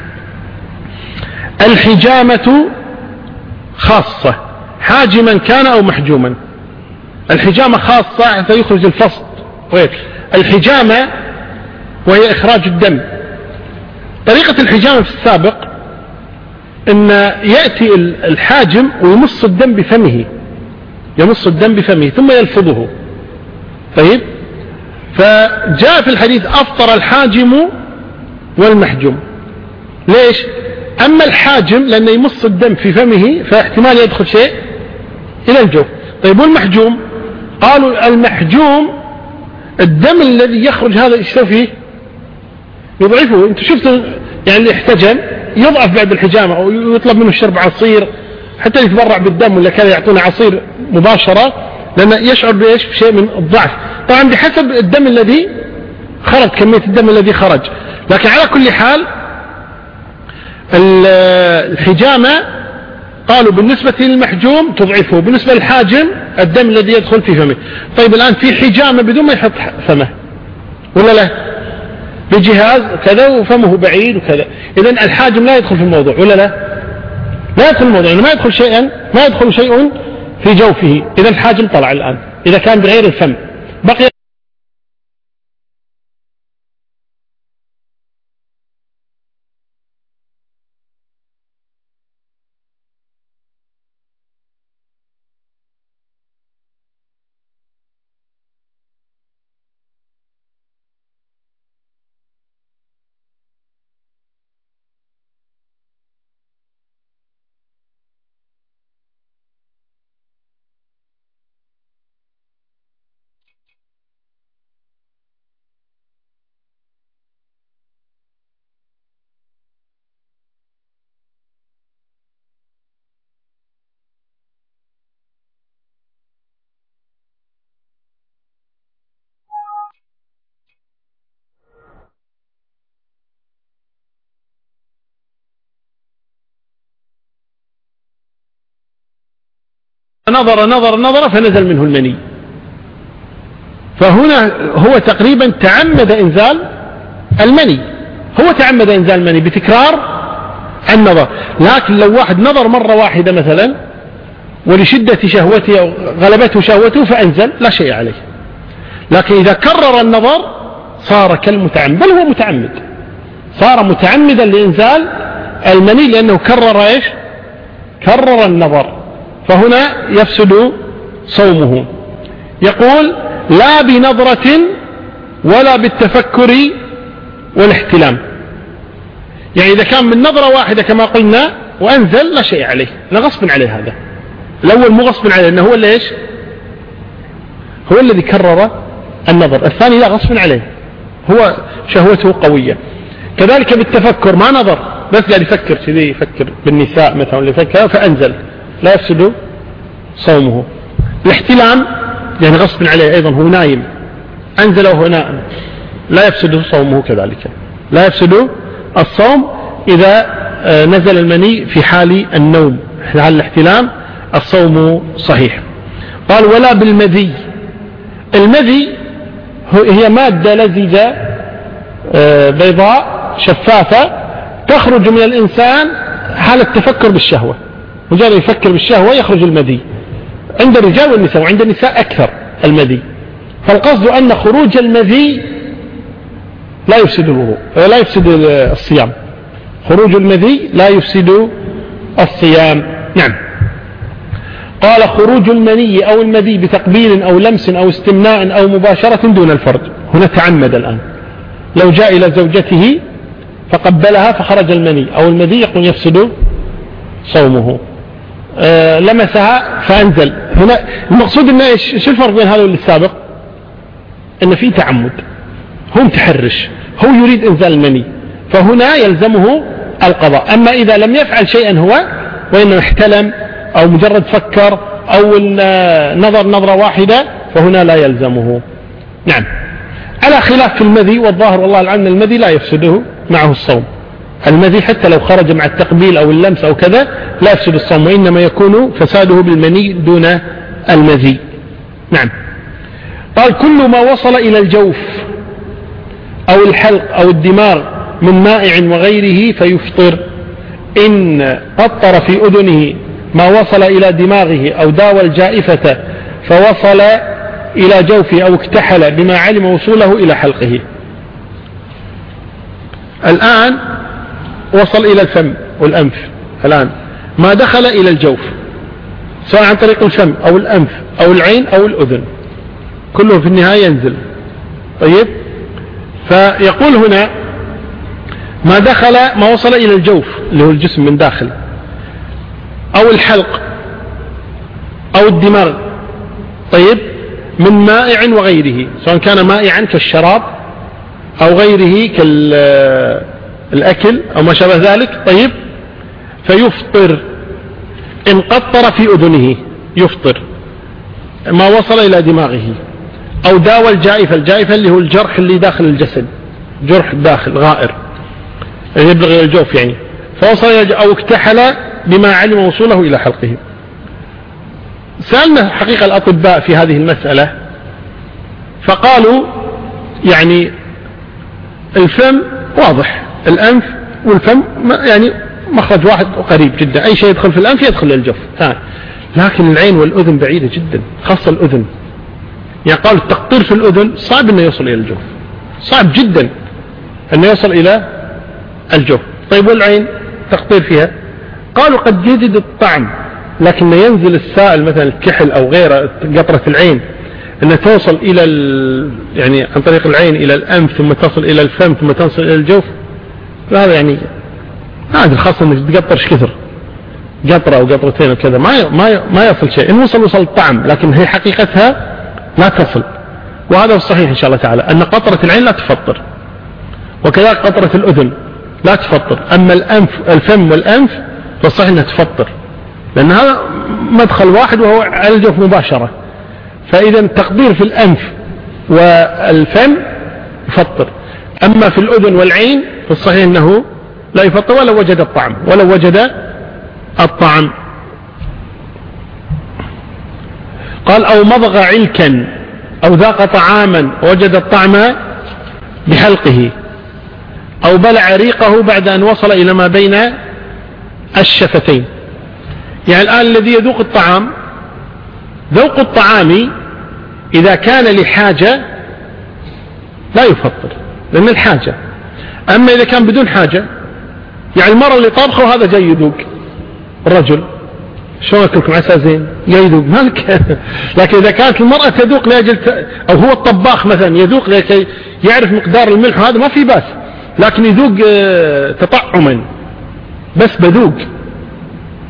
الحجامة خاصة حاجما كان أو محجوما. الحجامة خاصة حتى يخرج الفصل غير الحجامة، وهي إخراج الدم. طريقة الحجامة في السابق أن يأتي الحاجم ويمص الدم بفمه، يمص الدم بفمه ثم يلفظه. طيب، فجاء في الحديث أفطر الحاجم والمحجوم. ليش؟ أما الحاجم لأنه يمص الدم في فمه فاحتمال يدخل شيء إلى الجوف. طيب والمحجوم؟ قالوا المحجوم الدم الذي يخرج هذا ايش فيه؟ يضعفه. انتم شفتوا يعني اللي احتجم يضعف بعد الحجامة أو يطلب منه شرب عصير حتى يتبرع بالدم، ولا كان يعطونه عصير مباشرة لأنه يشعر بإيش؟ بشيء من الضعف. طبعا بحسب الدم الذي خرج، كمية الدم الذي خرج. لكن على كل حال الحجامة قالوا بالنسبة للمحجوم تضعفه، بالنسبة للحاجم الدم الذي يدخل في فمه. طيب الآن في حجامة بدون ما يحط فمه ولا لا؟ بجهاز كذا وفمه بعيد وكذا، إذن الحاجم لا يدخل في الموضوع ولا لا؟ لا يدخل الموضوع، يعني ما يدخل شيء في جوفه. إذا الحاجم طلع الآن إذا كان بغير الفم. بقي نظر فنزل منه المني، فهنا هو تقريبا تعمد إنزال المني، هو تعمد إنزال المني بتكرار النظر. لكن لو واحد نظر مرة واحدة مثلا ولشدة شهوته أو غلبته شهوته فأنزل لا شيء عليه. لكن إذا كرر النظر صار كالمتعمد، بل هو متعمد، صار متعمدا لإنزال المني لأنه كرر إيش؟ كرر النظر، فهنا يفسد صومه. يقول لا بنظرة ولا بالتفكر والاحتلام. يعني إذا كان من نظرة واحدة كما قلنا وأنزل لا شيء عليه، لا غصب عليه. هذا الأول مو غصب عليه لأنه هو اللي إيش؟ هو الذي كرر النظر. الثاني لا غصب عليه، هو شهوته قوية. كذلك بالتفكر، ما نظر بس قاعد يفكر كذي، يفكر بالنساء مثلا اللي يفكر فأنزل، لا يفسد صومه. الاحتلام يعني غصب عليه أيضا، هو نايم أنزل وهو نائم، لا يفسد صومه كذلك، لا يفسد الصوم إذا نزل المني في حال النوم، في حال الاحتلام الصوم صحيح. قال ولا بالمذي. المذي هي مادة لزجة بيضاء شفافة تخرج من الإنسان حال التفكر بالشهوة، مجرد يفكر بالشهوة يخرج المذي، عند الرجال والنساء، وعند النساء أكثر المذي. فالقصد أن خروج المذي لا يفسد الوضوء، لا يفسد الصيام. خروج المذي لا يفسد الصيام. نعم. قال خروج المني أو المذي بتقبيل أو لمس أو استمناء أو مباشرة دون الفرج. هنا تعمد الآن، لو جاء إلى زوجته فقبلها فخرج المني أو المذي يقول يفسد صومه. لمسها فأنزل. هنا المقصود إنه إيش الفرق بين هذا والسابق؟ إن في تعمد، هو متحرش، هو يريد إنزال المني، فهنا يلزمه القضاء. أما إذا لم يفعل شيئا هو وإنه احتلم أو مجرد فكر أو نظر نظرة واحدة فهنا لا يلزمه. نعم. على خلاف في المذي، والظاهر والله العلم المذي لا يفسده معه الصوم. المذي حتى لو خرج مع التقبيل أو اللمس أو كذا لا يفسد الصوم، وإنما يكون فساده بالمني دون المذي. نعم. قال كل ما وصل إلى الجوف أو الحلق أو الدماغ من مائع وغيره فيفطر. إن قطر في أذنه ما وصل إلى دماغه أو داوى الجائفة فوصل إلى جوفه أو اكتحل بما علم وصوله إلى حلقه. الآن وصل إلى الفم والأنف، الآن ما دخل إلى الجوف سواء عن طريق الفم أو الأنف أو العين أو الأذن كله في النهاية ينزل. طيب، فيقول هنا ما دخل ما وصل إلى الجوف اللي هو الجسم من داخل أو الحلق أو الدماغ، طيب، من مائع وغيره، سواء كان مائعا كالشراب أو غيره كالأكل أو ما شابه ذلك، طيب، فيفطر. إن قطر في أذنه يفطر ما وصل إلى دماغه، أو داوى الجائفة، الجائفة اللي هو الجرح اللي داخل الجسد، جرح داخل غائر يبلغ إلى الجوف يعني، فوصل أو اكتحل بما علم وصوله إلى حلقه. سألنا حقيقة الأطباء في هذه المسألة فقالوا يعني الفم واضح، الأنف والفم يعني مخرج واحد وقريب جدا، أي شيء يدخل في الأنف يدخل للجوف، لكن العين والأذن بعيدة جدا، خاصة الأذن. يعني قال التقطير في الأذن صعب أنه يصل إلى الجوف، صعب جدا أنه يصل إلى الجوف. طيب والعين تقطير فيها؟ قالوا قد يجد الطعم، لكن ينزل السائل مثلا الكحل أو غيره، قطرة العين أنها توصل إلى يعني عن طريق العين إلى الأنف ثم تصل إلى الفم ثم تصل إلى الجوف، هذا يعني هذا خاصة أنك تقطرش كثر، قطرة أو قطرتين وكذا ما يصل شيء. إن وصل الطعم، لكن هي حقيقتها لا تصل. وهذا هو الصحيح إن شاء الله تعالى، أن قطرة العين لا تفطر، وكذلك قطرة الأذن لا تفطر. أما الفم والأنف فالصحيح أنها تفطر، لأن هذا مدخل واحد وهو على الجوف مباشرة. فإذا التقدير في الأنف والفم يفطر، أما في الأذن والعين فالصحيح أنه لا يفطر ولو وجد الطعم، ولو وجد الطعم. قال أو مضغ علكا أو ذاق طعاما وجد الطعم بحلقه، أو بلع ريقه بعد أن وصل إلى ما بين الشفتين. يعني الآن الذي يذوق الطعام، ذوق الطعام إذا كان لحاجة لا يفطر لأن الحاجة. أما إذا كان بدون حاجة، يعني المرأة اللي طابخه هذا جاي يذوق، الرجل شلون أكلكم عسى زين جاي يذوق مالك. لكن إذا كانت المرأة تذوق لأجل أو هو الطباخ مثلا يذوق لكي يعرف مقدار الملح، هذا ما في بأس، لكن يذوق تطعما بس بذوق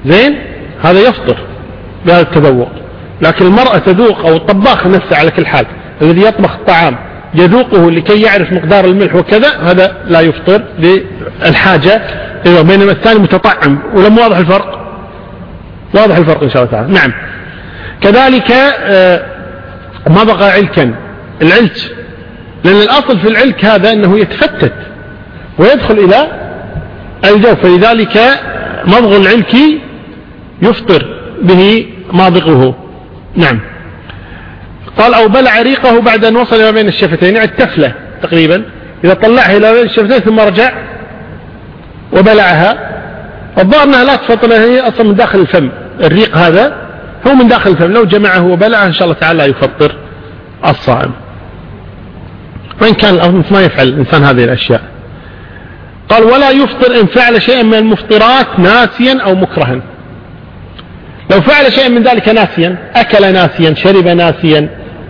زين، هذا يفطر بهذا التذوق. لكن المرأة تذوق، أو الطباخ نفسه على كل حال الذي يطبخ الطعام يذوقه لكي يعرف مقدار الملح وكذا، هذا لا يفطر للحاجة. بينما الثاني متطعم. ولم واضح الفرق؟ واضح الفرق إن شاء الله تعالى. نعم. كذلك مضغ علكا، العلك، لأن الأصل في العلك هذا أنه يتفتت ويدخل إلى الجوف، فلذلك مضغ العلك يفطر به ماضغه. نعم. قال أو بلع ريقه بعد أن وصل ما بين الشفتين، يعني التفلة تقريبا، إذا طلعها إلى بين الشفتين ثم رجع وبلعها. الظاهر أنها لا تفطر، هي أصلا من داخل الفم، الريق هذا هو من داخل الفم، لو جمعه وبلعه إن شاء الله تعالى يفطر الصائم، وإن كان الأفضل ما يفعل الإنسان هذه الأشياء. قال ولا يفطر إن فعل شيئا من المفطرات ناسيا أو مكرها. لو فعل شيئا من ذلك ناسيا، أكل ناسيا، شرب ناسيا،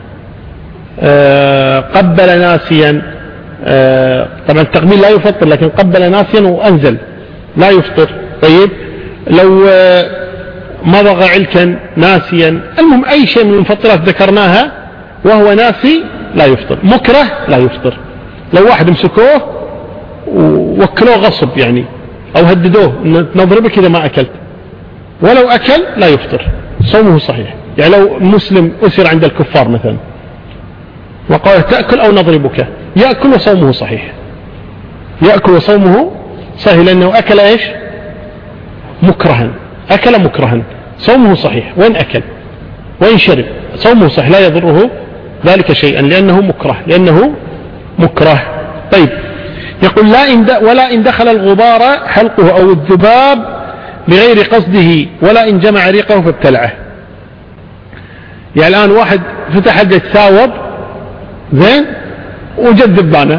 قبل ناسيا، طبعا التقبيل لا يفطر، لكن قبل ناسيا وأنزل لا يفطر. طيب لو مضغ علكا ناسيا، المهم أي شيء من المفطرات ذكرناها وهو ناسي لا يفطر. مكره لا يفطر. لو واحد مسكوه ووكلوه غصب يعني، أو هددوه نضربك إذا ما أكلت، ولو أكل لا يفطر، صومه صحيح. يعني لو مسلم أسر عند الكفار مثلا وقال تأكل أو نضربك، يأكل وصومه صحيح، يأكل وصومه صحيح، لأنه أكل إيش؟ مكرها، أكل مكرها، صومه صحيح. وإن أكل وإن شرب صومه صحيح، لا يضره ذلك شيئا، لأنه مكره، لأنه مكره. طيب يقول ولا إن دخل الغبار حلقه أو الذباب بغير قصده، ولا إن جمع ريقه فابتلعه. يعني الآن واحد فتح حاجة يتساوب زين وجد ذبانة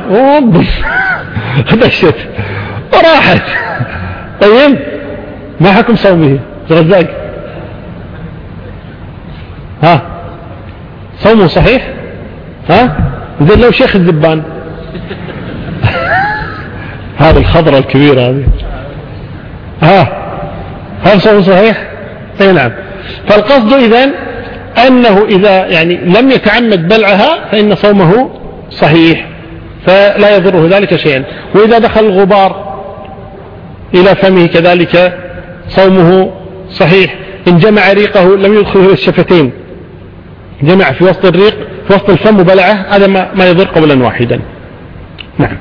دشت وراحت، طيب ما حكم صومه؟ رزاق ها صومه صحيح؟ ها زين لو شيخ الذبان هذه الخضرة الكبيرة هذه، هل صومه صحيح؟ اي نعم. فالقصد إذن أنه إذا يعني لم يتعمد بلعها فإن صومه صحيح، فلا يضره ذلك شيئا. وإذا دخل الغبار إلى فمه كذلك صومه صحيح. إن جمع ريقه لم يدخله الشفتين، جمع في وسط الريق في وسط الفم وبلعه، هذا ما يضر قولا واحدا. نعم.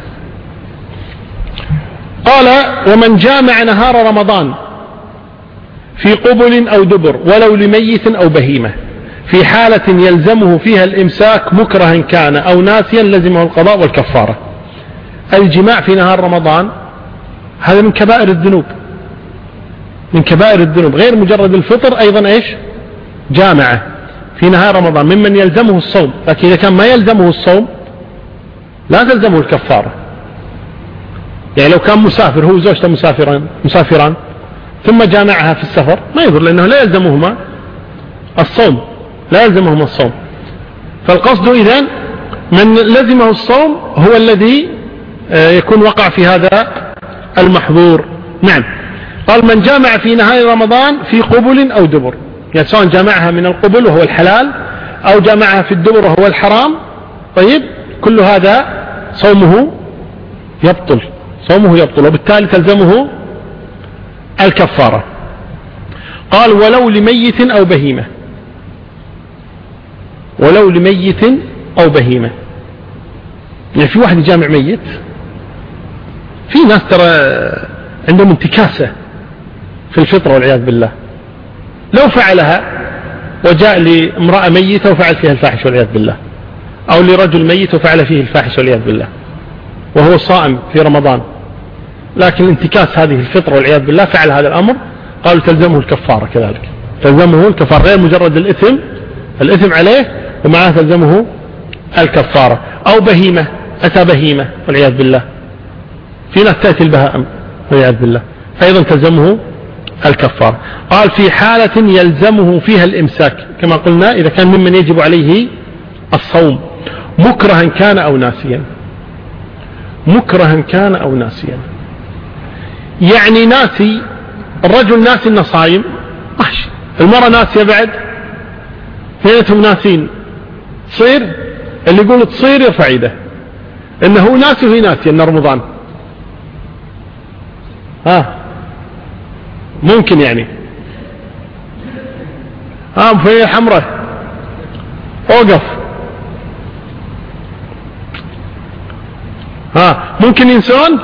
قال ومن جامع نهار رمضان في قبل أو دبر ولو لميت أو بهيمة في حالة يلزمه فيها الإمساك مكرها كان أو ناسيا لزمه القضاء والكفارة. الجماع في نهار رمضان هذا من كبائر الذنوب، من كبائر الذنوب، غير مجرد الفطر، أيضا إيش؟ جامعة في نهار رمضان ممن يلزمه الصوم. لكن إذا كان ما يلزمه الصوم لا تلزمه الكفارة. يعني لو كان مسافر هو وزوجته مسافران ثم جامعها في السفر ما يضر، لأنه لا يلزمهما الصوم، لا يلزمهما الصوم. فالقصد إذن من لزمه الصوم هو الذي يكون وقع في هذا المحظور. نعم. قال من جامع في نهار رمضان في قبل أو دبر، يعني سواء جامعها من القبل وهو الحلال أو جامعها في الدبر وهو الحرام، طيب كل هذا صومه يبطل، صومه يبطل، وبالتالي تلزمه الكفارة. قال ولو لميت أو بهيمة، ولو لميت أو بهيمة، يعني في واحد يجامع ميت، في ناس ترى عندهم انتكاسة في الفطرة والعياذ بالله، لو فعلها وجاء لامرأة ميتة وفعل فيها الفاحش والعياذ بالله، أو لرجل ميت وفعل فيه الفاحش والعياذ بالله وهو صائم في رمضان، لكن انتكاس هذه الفطرة والعياذ بالله فعل هذا الأمر، قالوا تلزمه الكفارة كذلك، تلزمه الكفارة، غير مجرد الإثم عليه ومعه تلزمه الكفارة. أو بهيمة، أتى بهيمة والعياذ بالله، في ناس تأتي البهائم والعياذ بالله، أيضا تلزمه الكفارة. قال في حالة يلزمه فيها الإمساك، كما قلنا إذا كان ممن يجب عليه الصوم مكرها كان أو ناسيا، مكرها كان أو ناسيا، يعني ناسي الرجل ناسي انه صايم ماشي، المرأة ناسية بعد، اثنينهم ناسين، تصير اللي يقول تصير يرفع يده انه هو ناسي وهي ناسية ان رمضان. ممكن يعني في حمرة اوقف. ممكن ينسون،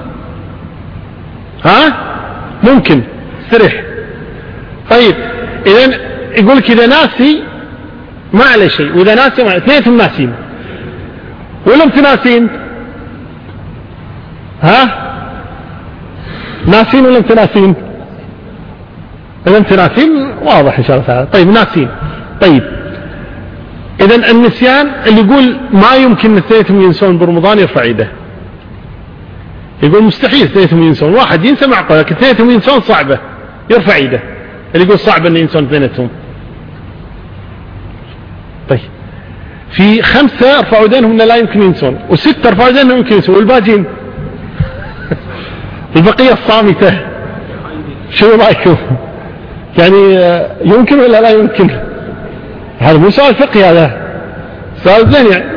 ممكن استريح. طيب اذا يقول لك اذا ناسي ما عليه شيء، واذا ناسي ما عليه. اثنينهم ناسين ولا انتم ناسين؟ ناسين ولا انتم ناسين؟ اذا انتم ناسين واضح ان شاء الله تعالى. طيب ناسين. طيب اذا النسيان اللي يقول ما يمكن اثنينهم ينسون برمضان يرفع يده، يقول مستحيل اثنينهم ينسون. واحد ينسى معقول، لكن اثنينهم ينسون صعبة يرفع يده. اللي يقول صعب ان ينسون اثنينهم. طيب في 5 ارفعوا يدينهم ان لا يمكن ينسون، و6 ارفعوا يدينهم يمكن ينسون، والباقيين البقية الصامتة شو رايكم؟ يعني يمكن ولا لا يمكن؟ هذا مو سؤال فقهي، هذا سؤال زين يعني.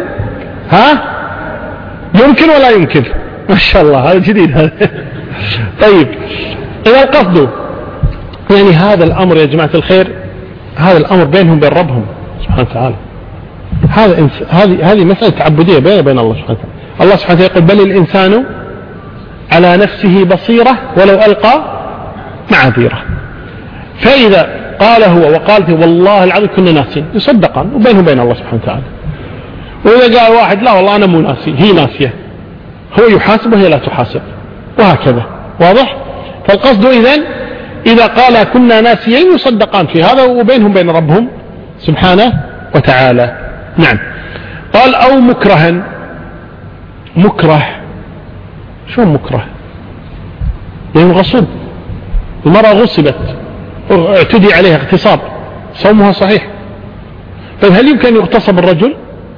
يمكن ولا يمكن؟ ما شاء الله هذا جديد هذا. طيب إذا القصد يعني هذا الأمر يا جماعة الخير، هذا الأمر بينهم وبين ربهم سبحانه وتعالى. هذه مسألة تعبدية بينه وبين الله سبحانه وتعالى. الله سبحانه وتعالى يقول بل الإنسان على نفسه بصيرة ولو ألقى معاذيره. فإذا قال هو وقالت والله العظيم كنا ناسين يصدقان وبينهم وبين الله سبحانه وتعالى. وإذا قال واحد لا والله أنا مو ناسي، هي ناسية، هو يحاسب وهي لا تحاسب، وهكذا. واضح؟ فالقصد إذا قال كنا ناسيين يصدقان في هذا وبينهم بين ربهم سبحانه وتعالى. نعم. قال أو مكرها. مكره شو مكره؟ يعني غصب، المرأة غصبت اعتدي عليها اغتصاب، صومها صحيح. طيب هل يمكن يغتصب الرجل؟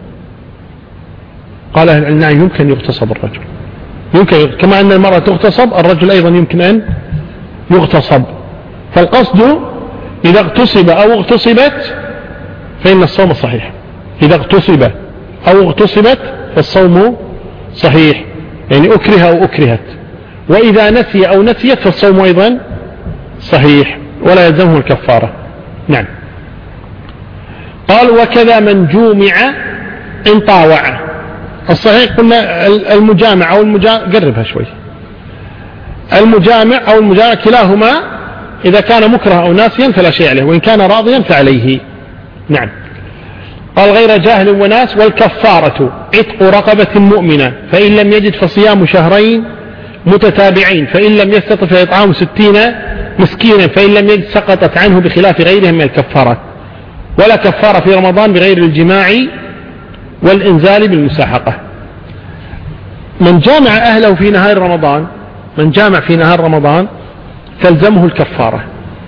قال أهل العلم نعم يمكن يغتصب الرجل، يمكن كما أن المرأة تغتصب الرجل أيضا يمكن أن يغتصب. فالقصد إذا اغتصب أو اغتصبت فإن الصوم صحيح. إذا اغتصب أو اغتصبت فالصوم صحيح، يعني أكره أو أكرهت. وإذا نسي أو نسيت فالصوم أيضا صحيح ولا يلزمه الكفارة. نعم. قال وكذا من جومع إن طاوع. الصحيح قلنا المجامع أو قربها شوي، المجامع أو المجامع كلاهما إذا كان مكره أو ناسيا فلا شيء عليه، وإن كان راضيا فعليه. نعم. قال غير جاهل وناس. والكفارة عتق رقبة مؤمنة، فإن لم يجد فصيام شهرين متتابعين، فإن لم يستطع فإطعام 60 مسكينا، فإن لم يجد سقطت عنه بخلاف غيرهم من الكفارات. ولا كفارة في رمضان بغير الجماع والإنزال بالمساحقة. من جامع أهله في نهار رمضان، من جامع في نهار رمضان تلزمه الكفارة،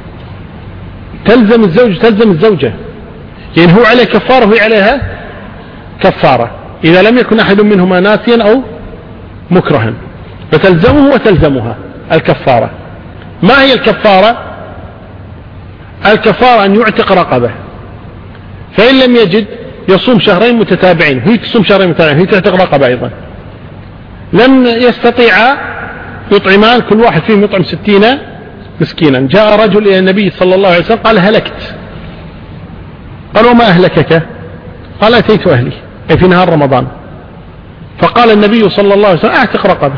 تلزم الزوج تلزم الزوجة، يعني هو عليه كفارة وهي عليها كفارة إذا لم يكن أحد منهما ناسيا أو مكرها، فتلزمه وتلزمها الكفارة. ما هي الكفارة؟ الكفارة أن يعتق رقبة، فإن لم يجد يصوم شهرين متتابعين، هي تصوم شهرين متتابعين، هي تعتق رقبة أيضا. لم يستطيع يطعمان، كل واحد فيهم يطعم 60 مسكينا. جاء رجل إلى النبي صلى الله عليه وسلم قال هلكت. قال وما أهلكك؟ قال أتيت أهلي أي في نهار رمضان. فقال النبي صلى الله عليه وسلم أعتق رقبة.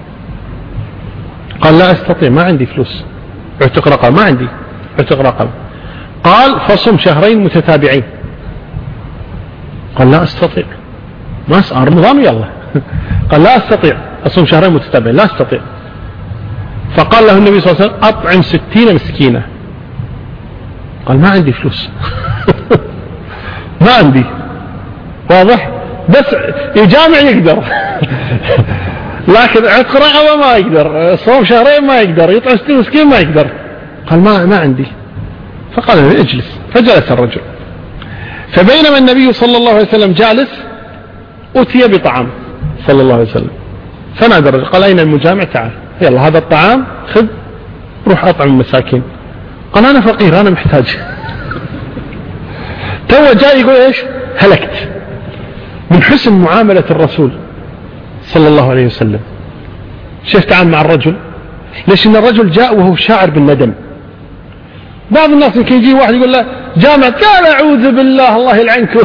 قال لا أستطيع، ما عندي فلوس أعتق رقبة، ما عندي أعتق رقبة. قال فصم شهرين متتابعين. قال لا أستطيع، ما صار رمضان يلا. قال لا أستطيع أصوم شهرين متتابعين، لا أستطيع. فقال له النبي صلى الله عليه وسلم أطعم 60 مسكينة. قال ما عندي فلوس. ما عندي. واضح؟ بس يجامع يقدر. لكن عتق رقبة ما يقدر، صوم شهرين ما يقدر، يطعم 60 مسكين ما يقدر. قال ما عندي. فقال له اجلس. فجلس الرجل. فبينما النبي صلى الله عليه وسلم جالس أتي بطعام صلى الله عليه وسلم، فنادى الرجل قال أين المجامع؟ تعال يلا هذا الطعام خذ روح أطعم المساكين. قال أنا فقير أنا محتاج. تو جاء يقول إيش؟ هلكت. من حسن معاملة الرسول صلى الله عليه وسلم شيخ تعامل مع الرجل. ليش؟ إن الرجل جاء وهو شاعر بالندم. بعض الناس يمكن يجي واحد يقول له جامعة، قال أعوذ بالله الله يلعنكم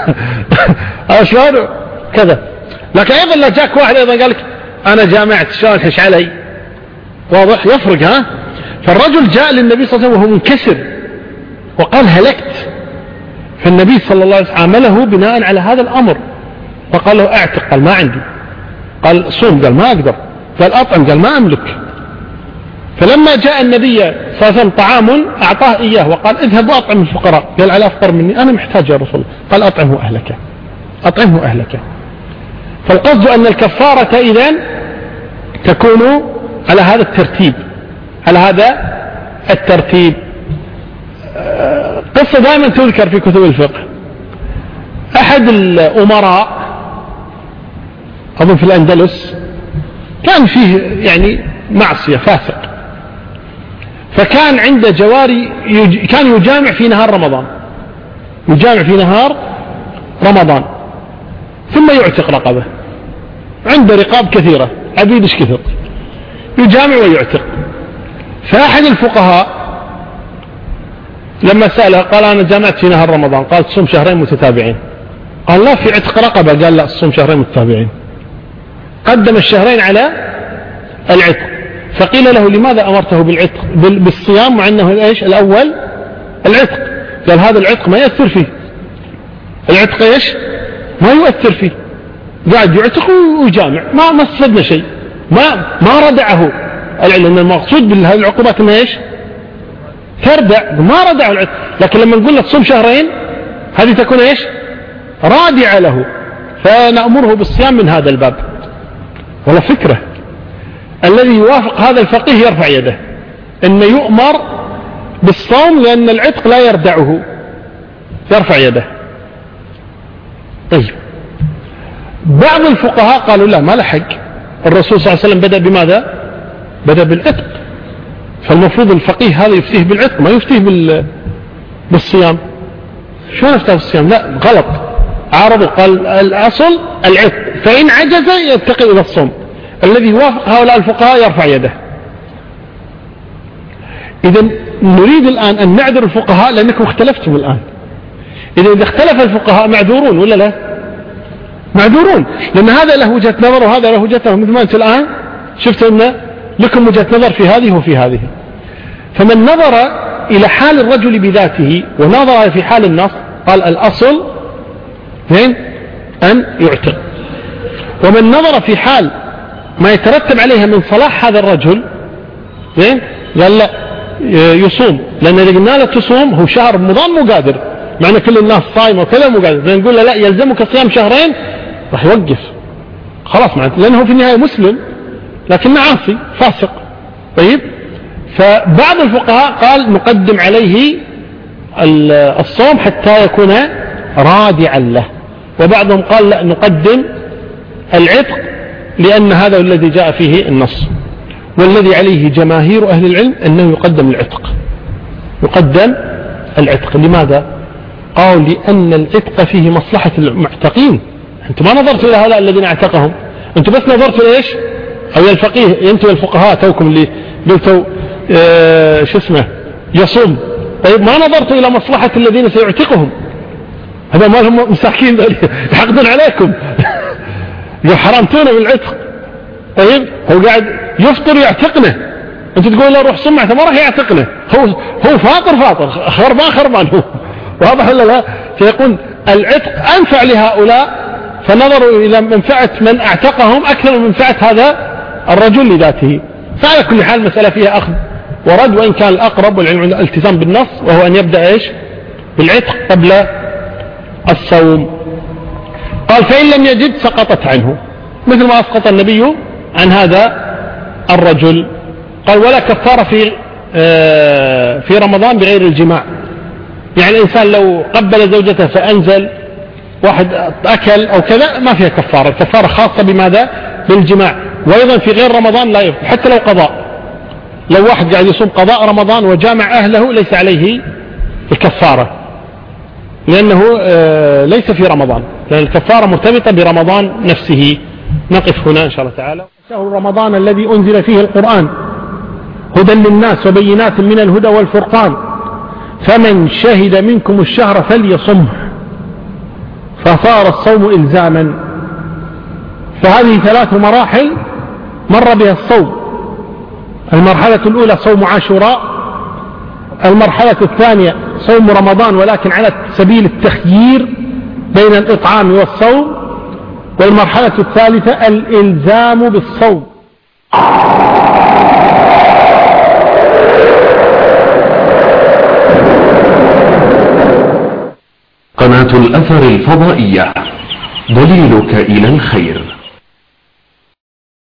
أشهر كذا. لكن أيضا لا جاك واحد أيضا قال لك أنا جامعت شلون حش علي. واضح؟ يفرق. ها؟ فالرجل جاء للنبي صلى الله عليه وسلم وهو منكسر وقال هلكت. فالنبي صلى الله عليه وسلم عامله بناء على هذا الأمر فقال له اعتق. قال ما عندي. قال صوم. قال ما أقدر. قال أطعم. قال ما أملك. فلما جاء النبي صلى الله عليه وسلم طعام أعطاه إياه وقال اذهب وأطعم الفقراء. قال على أفطر مني أنا محتاج يا رسول الله. قال أطعمه أهلك. أطعمه أهلك. فالقصد أن الكفارة إذن تكون على هذا الترتيب، على هذا الترتيب. قصة دائما تذكر في كتب الفقه. أحد الأمراء أظن في الأندلس كان فيه يعني معصية فاسق، فكان عنده جواري كان يجامع في نهار رمضان، يجامع في نهار رمضان ثم يعتق رقبة. عنده رقاب كثيرة عبيدش كثير، يجامع ويعتق. فأحد الفقهاء لما سأله قال أنا جامعت في نهار رمضان. قال تصوم شهرين متتابعين. قال لا في عتق رقبة. قال لا تصوم شهرين متتابعين. قدم الشهرين على العتق. فقيل له لماذا أمرته بالعتق بالصيام مع أنه إيش الأول العتق؟ قال هذا العتق ما يأثر فيه. العتق إيش ما يؤثر فيه، قاعد يعتق ويجامع ما استفدنا شيء، ما ردعه. لأن المقصود بهذه العقوبات إنها إيش تردع، ما ردع العتق. لكن لما نقول له تصوم شهرين هذه تكون إيش رادعة له، فنأمره بالصيام من هذا الباب. ولا فكرة الذي يوافق هذا الفقيه يرفع يده إنه يؤمر بالصوم لأن العتق لا يردعه، يرفع يده. طيب بعض الفقهاء قالوا لا ما لحق، الرسول صلى الله عليه وسلم بدأ بماذا؟ بدأ بالعتق، فالمفروض الفقيه هذا يفتيه بالعتق ما يفتيه بالصيام. شو يفتيه بالصيام؟ لا غلط، عارضوا. قال الأصل العتق، فإن عجز يتقي إلى الصوم. الذي يوافق هؤلاء الفقهاء يرفع يده. إذن نريد الآن أن نعذر الفقهاء لأنكم اختلفتم الآن. إذا اختلف الفقهاء معذورون ولا لا؟ معذورون، لأن هذا له وجهة نظر وهذا له وجهة نظر. مثل ما أنت الآن شفت أن لكم وجهة نظر في هذه وفي هذه. فمن نظر إلى حال الرجل بذاته ونظر في حال النص قال الأصل أن يعتق. ومن نظر في حال ما يترتب عليها من صلاح هذا الرجل قال لا يصوم، لأن إذا قلنا له تصوم هو شهر رمضان مو قادر، معنى كل الناس صايمة وكذا مو قادر، نقول له لا يلزمك صيام شهرين راح يوقف خلاص معناته، لأنه في النهاية مسلم لكنه عاصي فاسق. طيب فبعض الفقهاء قال نقدم عليه الصوم حتى يكون رادعا له، وبعضهم قال لا نقدم العتق لأن هذا الذي جاء فيه النص. والذي عليه جماهير أهل العلم أنه يقدم العتق، يقدم العتق. لماذا؟ قالوا لأن العتق فيه مصلحة المعتقين. أنتم ما نظرتوا إلى هؤلاء الذين اعتقهم، أنتم بس نظرتوا إيش أو الفقيه أنتم الفقهاء توكم اللي قلتوا شو اسمه يصوم. طيب ما نظرتوا إلى مصلحة الذين سيعتقهم، هذا ما هم مساكين يحقدون عليكم حرمتونا بالعتق. طيب هو قاعد يفطر يعتقنا، انت تقول له روح صمعته ما راح يعتقنا، هو فاطر خربان هو، واضح ولا لا؟ فيقول العتق أنفع لهؤلاء، فنظروا إلى منفعة من اعتقهم أكثر من منفعة هذا الرجل لذاته. فعلى كل حال مسألة فيها أخذ ورد، وإن كان الأقرب والعلم عند الالتزام بالنص وهو أن يبدأ إيش بالعتق قبل الصوم. قال فإن لم يجد سقطت عنه، مثل ما أسقط النبي عن هذا الرجل. قال ولا كفارة في رمضان بغير الجماع، يعني الإنسان لو قبل زوجته فأنزل واحد أكل أو كذا ما فيها كفارة، الكفارة خاصة بماذا؟ بالجماع. وأيضا في غير رمضان لا يفطر حتى لو قضاء، لو واحد قاعد يصوم قضاء رمضان وجامع أهله ليس عليه الكفارة، لأنه ليس في رمضان، لأن الكفارة مرتبطة برمضان نفسه. نقف هنا إن شاء الله تعالى. شهر رمضان الذي أنزل فيه القرآن هدى للناس وبينات من الهدى والفرقان، فمن شهد منكم الشهر فليصمه، فصار الصوم إلزاما. فهذه 3 مراحل مر بها الصوم. المرحلة الأولى صوم عاشوراء، المرحلة الثانية صوم رمضان ولكن على سبيل التخيير بين الإطعام والصوم، والمرحلة الثالثة الإلزام بالصوم. قناة الأثر الفضائية، دليلك إلى الخير.